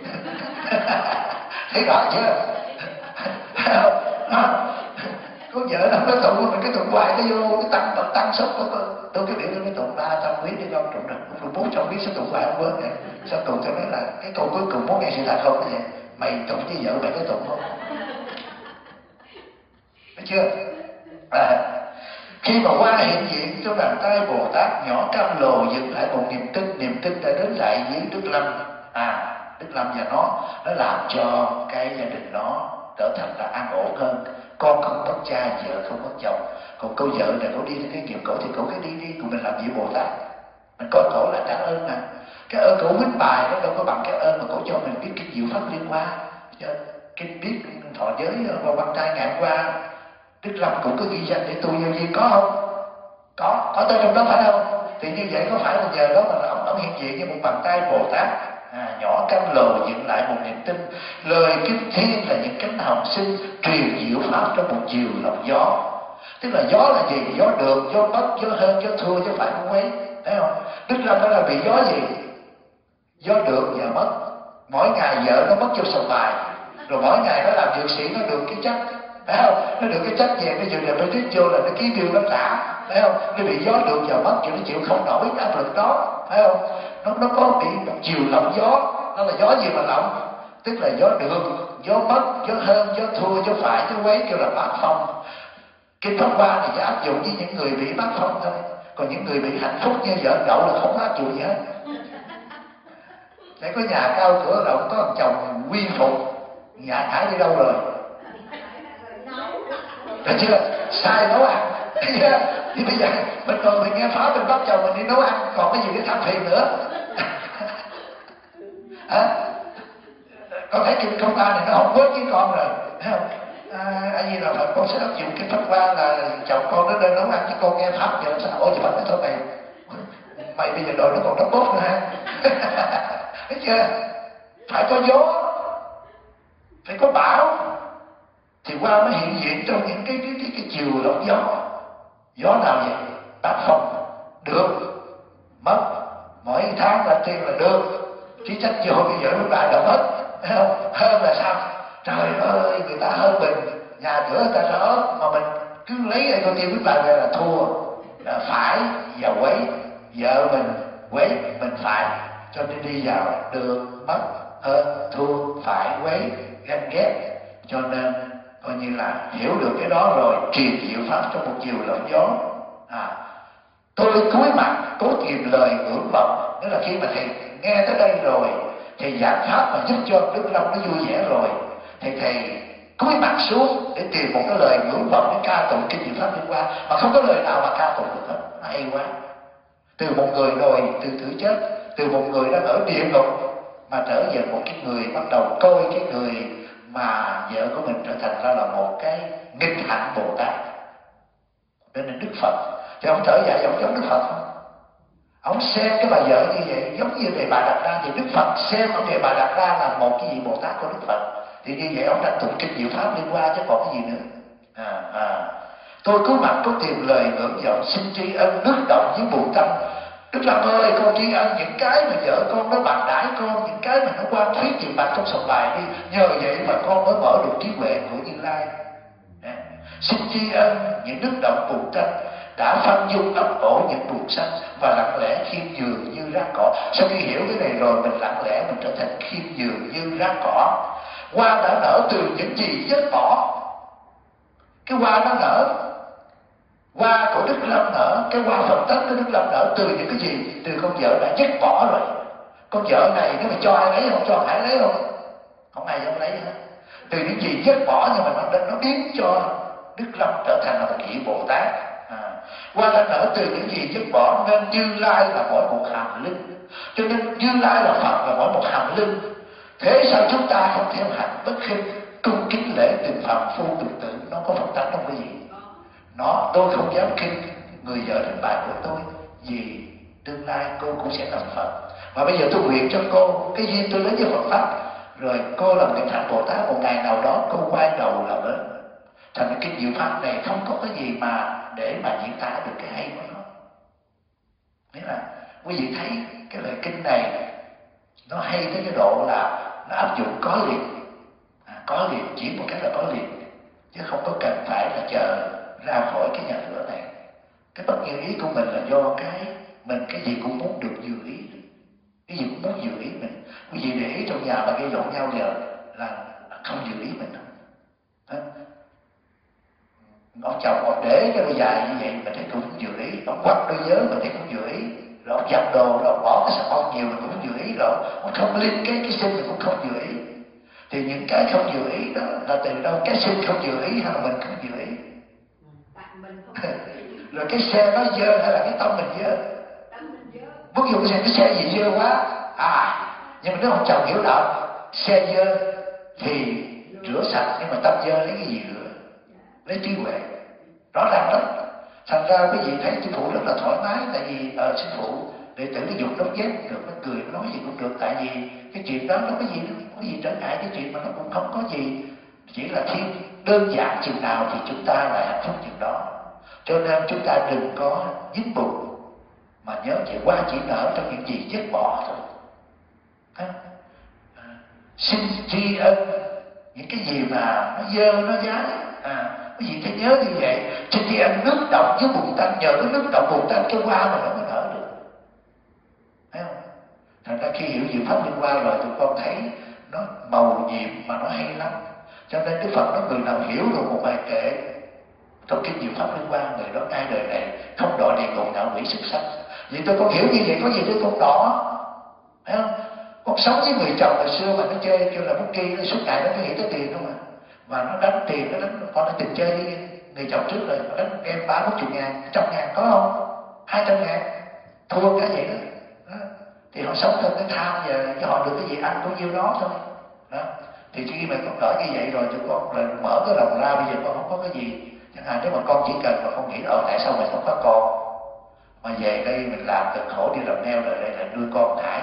Thấy rõ chưa? Con vợ nó nói tụng mình cái tụng hoài cái vô cái tăng bậc tăng sốc của tôi cái biểu nó tụng ba trăm quý đi không tụng được, tôi bốn trăm quý sẽ tụng hoài không quên này. Sao tụng cho nó là cái câu cuối cùng muốn nghe sự thật không vậy? Mày tụng với vợ mày có tụng không? Thấy chưa? À, khi mà hoa hiện diện cho bàn tay Bồ Tát, nhỏ cam lồ dựng lại một niềm tin, niềm tin đã đến lại với Đức Lâm. À, Đức Lâm và nó nó làm cho cái gia đình nó trở thành là an ổn hơn. Con không mất cha, vợ không mất chồng. Còn cô vợ này cô đi theo cái nghiệp cổ thì cổ cái đi đi, còn mình làm gì Bồ Tát? Mình coi cổ là trả ơn nè. Cái ơn cổ quýnh bài nó đâu có bằng cái ơn mà cổ cho mình biết kinh diệu pháp liên hoa. Kinh biết thọ giới và văn trai ngày hôm qua Đức Lâm cũng có ghi danh để tu nhiều gì có không? Có, có tên trong đó phải không? Thì như vậy có phải là giờ đó mà ông, ông hiện diện như một bàn tay Bồ Tát, à, nhỏ cam lồ dựng lại một niềm tin. Lời kinh thiên là những cánh hồng sinh truyền diệu pháp trong một chiều lòng gió. Tức là gió là gì? Gió được, gió mất, gió hơn, gió thua, gió phải không ấy? Thấy không? Đức Lâm đó là bị gió gì? Gió được và mất. Mỗi ngày vợ nó mất vô sòng bài, rồi mỗi ngày nó làm dược sĩ nó được cái chất, phải không? Nó được cái chất về nó vừa đẹp nó tiếp vô là nó ký bill nó trả, phải không? Nó bị gió được và mất thì nó chịu không nổi cái áp lực đó, phải không? Nó nó có bị một chiều lộng gió, nó là gió gì mà lộng? Tức là gió được, gió mất, gió hơn, gió thua, gió phải, gió quấy kêu là bát phong. Kinh Pháp Hoa thì chỉ áp dụng với những người bị bát phong thôi, còn những người bị hạnh phúc như vợ cậu là không áp dụng gì hết. Để có nhà cao cửa rộng, có một chồng quy phục, nhà thải đi đâu rồi? Thấy chưa? Sai nấu ăn. Thì bây giờ mình còn mình nghe Pháp mình bắt chồng mình đi nấu ăn, còn cái gì để than phiền nữa? À, con thấy kinh Pháp Hoa này nó không quên với con rồi, thấy không? À, anh gì là Phật con sẽ áp dụng cái Pháp Hoa là chồng con nó lên nấu ăn chứ con nghe Pháp vậy làm sao? Ôi Phật nói thôi mày, mày bây giờ đội nó còn đóng bốt nữa ha. thấy chưa? Phải có gió, phải có bão thì qua mới hiện diện trong những cái cái cái, cái chiều lốc gió. Gió nào vậy? Tác phong được, mất, mỗi tháng là tiền là được, chứ trách vô bây giờ lúc lại là mất, thấy không? Hơn là sao? Trời ơi, người ta hơn mình, nhà cửa người ta rỡ, mà mình cứ lấy ai con tiền biết bài về là thua, là phải và quấy, vợ mình quấy mình phải, cho nên đi vào được, mất, hơn, thua, phải, quấy, ganh ghét. Cho nên coi như là hiểu được cái đó rồi, truyền diệu pháp trong một chiều lộng gió. À, tôi cúi mặt cố tìm lời ngưỡng vọng, nghĩa là khi mà thầy nghe tới đây rồi, thầy giảng pháp mà giúp cho Đức Long nó vui vẻ rồi, thì thầy cúi mặt xuống để tìm một cái lời ngưỡng vọng để ca tụng kinh diệu pháp liên quan, mà không có lời nào mà ca tụng được hết. Hay quá! Từ một người rồi từ tử chết, từ một người đang ở địa ngục mà trở về một cái người bắt đầu coi cái người mà vợ của mình trở thành ra là một cái nghịch hạnh Bồ Tát. Cho nên Đức Phật thì ông trở dạy giống giống Đức Phật không? Ông xem cái bà vợ như vậy giống như Đề Bà Đạt Đa, thì Đức Phật xem ông Đề Bà Đạt Đa là một cái vị Bồ Tát của Đức Phật. Thì như vậy ông đang tụng kinh diệu pháp liên quan chứ còn cái gì nữa. À, à. Tôi cứ mặt có tìm lời ngưỡng vọng, xin tri ân nước động với buồn tâm. Đức Long ơi, con tri ân những cái mà vợ con nó bạc đãi con, những cái mà nó quan thuyết chuyện bạc trong sòng bài đi, nhờ vậy mà con mới mở được trí huệ của Như Lai. À. Xin tri ân những nước động buồn tâm đã phân dung ấp ổ những buồn sanh và lặng lẽ khiêm nhường như rác cỏ. Sau khi hiểu cái này rồi, mình lặng lẽ mình trở thành khiêm nhường như rác cỏ. Hoa đã nở từ những gì vết bỏ. Cái hoa nó nở, hoa của Đức Long nở, cái hoa Phật tánh của Đức Long nở từ những cái gì? Từ con vợ đã dứt bỏ rồi. Con vợ này nếu mà cho ai lấy không, cho ai lấy không? Không ai dám lấy hết. Từ những gì dứt bỏ, nhưng mà nó, nó biến cho Đức Long trở thành là một vị Bồ Tát. À. Hoa đã nở từ những gì dứt bỏ, nên Như Lai là mỗi một hàm linh. Cho nên Như Lai là Phật là mỗi một hàm linh. Thế sao chúng ta không theo hạnh bất khinh, cung kính lễ từng phàm phu từng tử? Nó có Phật tánh không có gì? Nó, tôi không dám khinh người vợ thất bại của tôi, vì tương lai cô cũng sẽ thành Phật. Và bây giờ tôi nguyện cho cô cái duyên tôi đến với Phật pháp, rồi cô là người thành Bồ Tát, một ngày nào đó cô quay đầu là lớn. Thành cái diệu pháp này không có cái gì mà để mà diễn tả được cái hay của nó. Nghĩa là quý vị thấy cái lời kinh này nó hay tới cái độ là nó áp dụng có liền, à, có liền, chỉ một cách là có liền, chứ không có cần phải là chờ ra khỏi cái nhà cửa này. Cái bất như ý của mình là do cái mình cái gì cũng muốn được vừa ý, cái gì cũng muốn vừa ý mình. Quý vị để ý trong nhà mà gây lộn nhau giờ là không vừa ý mình đâu. Ông chồng ông để cho đôi dài như vậy mà thấy cũng vừa ý, ông quắt đôi giới mà thấy cũng vừa ý, rồi ông giặt đồ, rồi ông bỏ cái xà bông nhiều mà cũng vừa ý, rồi ông không linh cái cái sinh thì cũng không vừa ý. Thì những cái không vừa ý đó là từ đâu? Cái sinh không vừa ý hay là mình không vừa ý? Rồi cái xe nó dơ hay là cái tâm mình dơ? Ví dụ cái xe, cái xe gì dơ quá à, nhưng mà nếu ông chồng hiểu đạo, xe dơ thì rửa sạch, nhưng mà tâm dơ lấy cái gì rửa? Lấy trí huệ. Rõ ràng lắm. Thành ra quý vị thấy sư phụ rất là thoải mái, tại vì ờ uh, sư phụ đệ tử cái dục đốc giác được, nó cười, nó nói gì cũng được, tại vì cái chuyện đó nó có gì, nó có gì trở ngại, cái chuyện mà nó cũng không có gì, chỉ là thiên đơn giản chừng nào thì chúng ta lại hạnh phúc chừng đó. Cho nên chúng ta đừng có dính bụng, mà nhớ chỉ qua chỉ nở trong những gì dứt bỏ thôi. À, à, xin tri ân những cái gì mà nó dơ nó dái. À, quý vị phải nhớ như vậy. Xin tri ân nước động với bùn tanh, nhờ cái nước động bùn tanh cái hoa mà nó mới nở được. Thấy không? Thành ra khi hiểu diệu pháp liên quan rồi, tụi con thấy nó màu nhiệm mà nó hay lắm. Cho nên Đức Phật nói người nào hiểu được một bài kệ trong kinh diệu pháp liên quan, người đó ngay đời này không đọa địa ngục ngạo quỷ súc sanh. Vì tôi con hiểu như vậy, có gì tôi con đỏ, thấy không? Con sống với người chồng hồi xưa mà nó chơi kêu là bút kia, nó suốt ngày nó cứ nghĩ tới tiền không à, mà nó đánh tiền, nó đánh con nó tình chơi đi người chồng trước rồi, nó đánh em ba bốn chục ngàn, trăm ngàn có không? Hai trăm ngàn, thua cái vậy đó. Đó. Thì họ sống theo cái tham và cho họ được cái gì ăn bao nhiêu đó thôi. Đó. Thì khi mà con đỡ như vậy rồi, tụi con rồi mở cái lòng ra, bây giờ con không có cái gì. Chẳng hạn nếu mà con chỉ cần mà không nghĩ ở tại sao mình không có con, mà về đây mình làm cực khổ đi làm neo, rồi đây là nuôi con thải,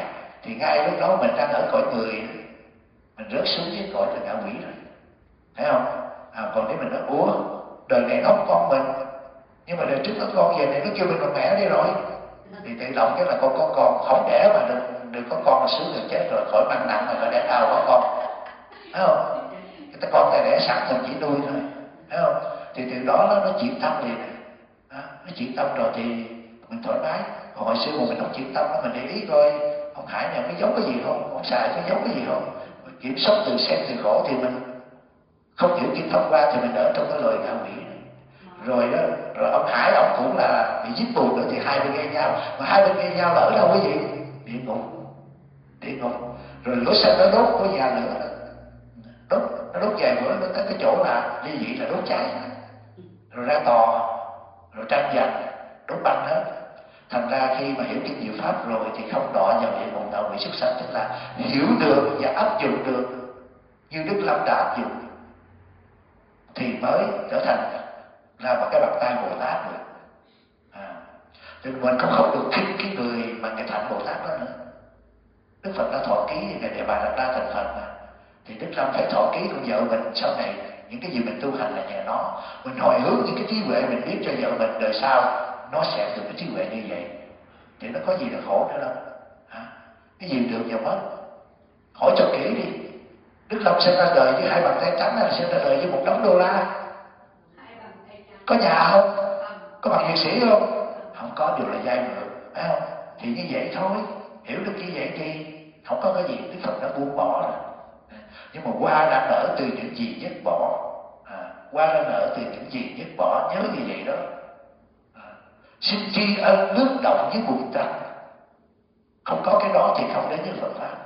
thì ngay lúc đó mình đang ở cõi người, mình rớt xuống cái cõi là ngạ quỷ rồi, thấy không? À, còn nếu mình nói ủa đời này nó không con mình, nhưng mà đời trước nó con về này nó kêu mình bằng mẹ đi rồi, thì tự động cái là con có con không đẻ mà được được có con là xuống rồi chết rồi, khỏi mang nặng mà khỏi đẻ đau có con, thấy không? Cái con ta đẻ sẵn mình chỉ nuôi thôi, thấy không? Thì từ đó nó nó chuyển tâm liền, à, nó chuyển tâm rồi thì mình thoải mái. Còn hồi xưa mà mình không chuyển tâm đó, mình để ý coi ông Hải này có giấu cái gì không, ông Xài có giấu cái gì không, mình kiểm soát từ xem từ khổ thì mình không hiểu kiến thông qua thì mình ở trong cái lời ngạ quỷ. Rồi đó, rồi ông Hải ông cũng là bị giết buộc nữa thì hai bên gây nhau, mà hai bên gây nhau là ở đâu quý vị? Địa ngục, địa ngục. Rồi lửa xanh nó đốt có nhà lửa, đốt nó đốt vài bữa nó tới cái chỗ là ly dị là đốt cháy, rồi ra tòa, rồi tranh giành, đốt banh hết. Thành ra khi mà hiểu kinh diệu pháp rồi thì không đọa vào địa ngục đạo quỷ súc sanh, tức là hiểu được và áp dụng được như Đức Lâm đã áp dụng thì mới trở thành ra một cái bàn tay Bồ Tát được. À, nên mình cũng không được khinh cái người mà cái thành Bồ Tát đó nữa. Đức Phật đã thọ ký thì ngày Đề Bà Đạt Đa thành Phật mà, thì Đức Lâm phải thọ ký con vợ mình sau này những cái gì mình tu hành là nhờ nó. Mình hồi hướng những cái trí huệ mình biết cho vợ mình đời sau nó sẽ được cái trí huệ như vậy, thì nó có gì là khổ nữa đâu. À, cái gì được vào mất. Hỏi cho kỹ đi, Đức Lâm sinh ra đời với hai bàn tay trắng hay là sinh ra đời với một đống đô la? Có nhà không? Có bằng hiệp sĩ không? Không có, đều là vay mượn, phải không? Thì như vậy thôi, hiểu được như vậy thì không có cái gì. Đức Phật đã buông bỏ rồi. Nhưng mà qua đã nở từ những gì nhất bỏ, à, qua đã nở từ những gì nhất bỏ, nhớ như vậy đó. À, xin tri ân nước động với bùn trần, không có cái đó thì không đến với Phật pháp.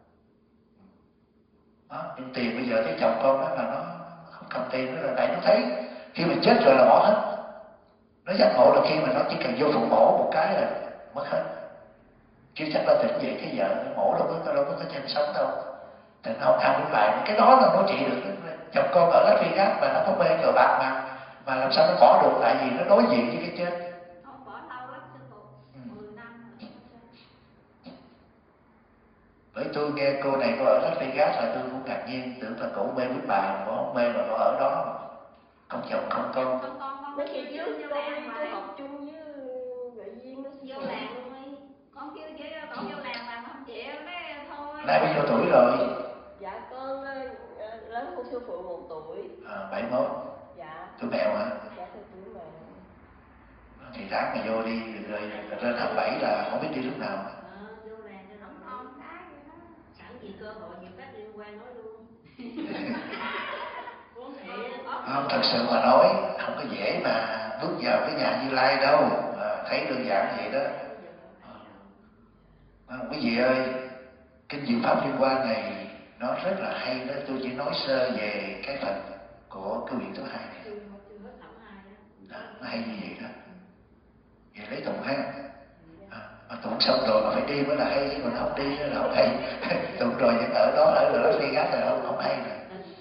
Đó, nhưng tiền bây giờ thấy chồng con đó là nó không cầm tiền nữa, là tại nó thấy khi mình chết rồi là bỏ hết. Nó giác ngộ là khi mà nó chỉ cần vô phòng mổ một cái là mất hết. Chứ chắc là tỉnh dậy cái vợ mổ đâu có đâu có cái chân sống đâu. Thì nó không ăn lại, cái đó là nó trị được. Chồng con ở Las Vegas mà nó có mê cờ bạc mà mà làm sao nó bỏ được, tại vì nó đối diện với cái chết. Không bỏ lâu lắm sư phụ, mười năm rồi. Bởi tôi nghe cô này cô ở Las Vegas là tôi cũng ngạc nhiên, tưởng là cổ mê với bà mà cổ không mê mà cổ ở đó không chồng không con. Con con con Mấy kêu khi vô trước vô tôi làng mà tôi học chung với Gợi Duyên đó. vô làng luôn đi, con kêu chứ con vô làng mà không chịu cái thôi. Nay bao nhiêu tuổi rồi? Dạ con lớn hơn sư phụ một tuổi. À, bảy mốt. Dạ. Tuổi mèo hả? Dạ thưa tuổi mèo. Thì ráng mà vô đi, được rồi lên hạng bảy là không biết đi lúc nào. Ờ, vô làng cho không con cái vậy đó. Sẵn gì cơ hội nhiều cách liên quan nói luôn. Không, thật sự mà nói không có dễ mà bước vào cái nhà Như Lai đâu, à, thấy đơn giản vậy đó. À, quý vị ơi, kinh diệu pháp liên quan này nó rất là hay đó. Tôi chỉ nói sơ về cái phần của cái quyển thứ hai này. Đó, nó hay như vậy đó. Vậy lấy tụng ha. À, mà tụng xong rồi mà phải đi mới là hay, chứ còn nó không đi nữa là không hay. Tụng rồi vẫn ở đó, ở Las Vegas là không, không hay nữa.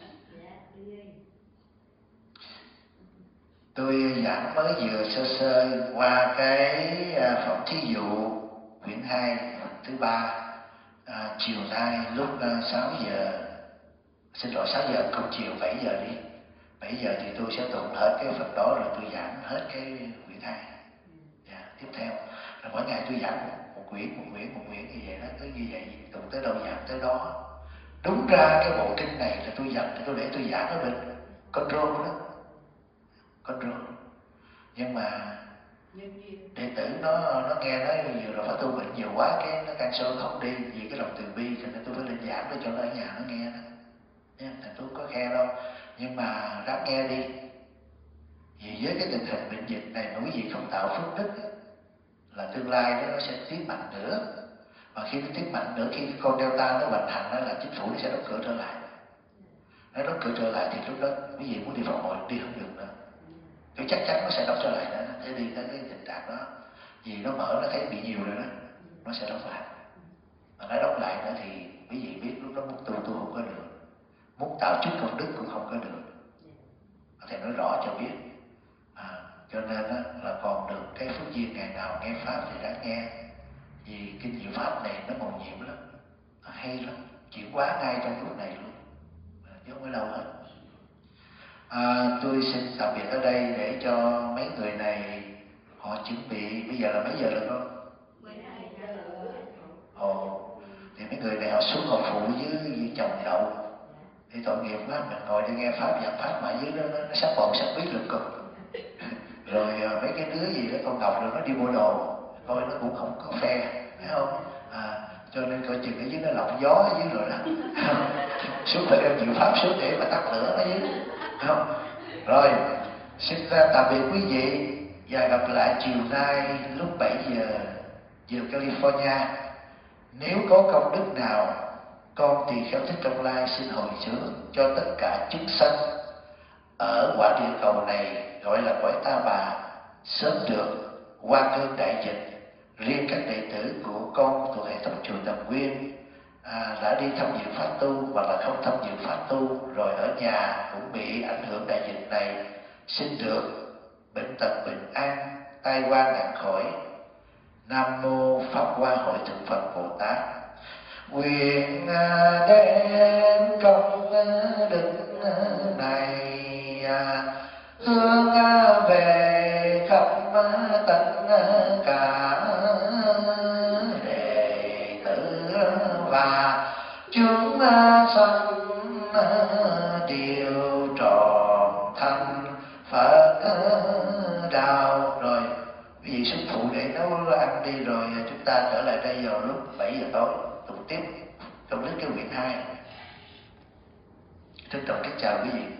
Tôi giảng mới vừa sơ sơ qua cái phẩm thí dụ quyển hai phần thứ ba. À, chiều nay lúc sáu giờ, xin lỗi sáu giờ không, chiều bảy giờ đi, bảy giờ thì tôi sẽ tụng hết cái phần đó rồi tôi giảng hết cái quyển hai. Dạ, tiếp theo là mỗi ngày tôi giảng một, một quyển một quyển một quyển như vậy đó, cứ như vậy tụng tới đâu giảng tới đó. Đúng ra cái bộ kinh này là tôi dành, tôi để tôi giảng ở bên control đó, control. Nhưng mà đệ tử nó nó nghe nói vừa rồi phải tu bệnh nhiều quá, cái nó cancel không đi vì cái lòng từ bi, cho nên tôi phải lên giảng để cho nó ở nhà nó nghe đó. Thành tôi có khe đâu, nhưng mà ráng nghe đi. Vì với cái tình hình bệnh dịch này mà quý vị không tạo phước đức là tương lai đó nó sẽ tiến mạnh nữa. Và khi nó tiến mạnh nữa, khi con Delta nó hoành hành đó là chính phủ nó sẽ đóng cửa trở lại. Nó đóng cửa trở lại thì lúc đó quý vị muốn đi vào hội đi không được nữa. Tôi chắc chắn nó sẽ đóng trở lại nữa, để đi tới cái tình trạng đó. Vì nó mở nó thấy bị nhiều rồi đó, nó sẽ đóng lại. Mà nó đóng lại nữa thì quý vị biết lúc đó muốn tu tu không có được, muốn tạo chút công đức cũng không có được. Thầy nói rõ cho biết. À, cho nên đó, là còn được cái phước duyên ngày nào nghe pháp thì đã nghe. Vì kinh diệu pháp này nó màu nhiệm lắm. hay lắm, chuyển hóa ngay trong lúc này luôn, chứ không phải đâu hết. À, tôi xin tạm biệt ở đây để cho mấy người này họ chuẩn bị. Bây giờ là mấy giờ rồi con? Ồ, thì mấy người này họ xuống họ phụ với, với chồng nhậu. Thì tội nghiệp quá, mình ngồi để nghe pháp giảng pháp mà dưới đó nó, nó sắp bồn sắp biết được con. Rồi mấy cái đứa gì đó con Ngọc rồi nó đi mua đồ, coi nó cũng không có phe, phải không? À, cho nên coi chừng ở dưới nó lọc gió ở dưới rồi đó. Xuống phải đem chịu pháp xuống để mà tắt lửa ở dưới, không? Rồi, xin tạm biệt quý vị và gặp lại chiều nay lúc bảy giờ giờ California. Nếu có công đức nào, con tỳ kheo Thích Trong Lai xin hồi hướng cho tất cả chúng sanh ở quả địa cầu này gọi là cõi Ta Bà sớm được qua cơn đại dịch. Riêng các đệ tử của con thuộc hệ thống chùa Tầm Nguyên à, đã đi tham dự pháp tu hoặc là không tham dự pháp tu rồi ở nhà cũng bị ảnh hưởng đại dịch này, xin được bệnh tật bình an, tai qua nạn khỏi. Nam mô Pháp Hoa Hội Thượng Phật Bồ Tát. Nguyện đem công đức này hướng về khắp tất cả đệ tử và chúng sanh đều trọn thành Phật đạo. Rồi quý vị sức phụ để nấu ăn đi, rồi chúng ta trở lại đây vào lúc bảy giờ tối tụng tiếp công đức cái nguyện hai. Trân trọng kính chào quý vị.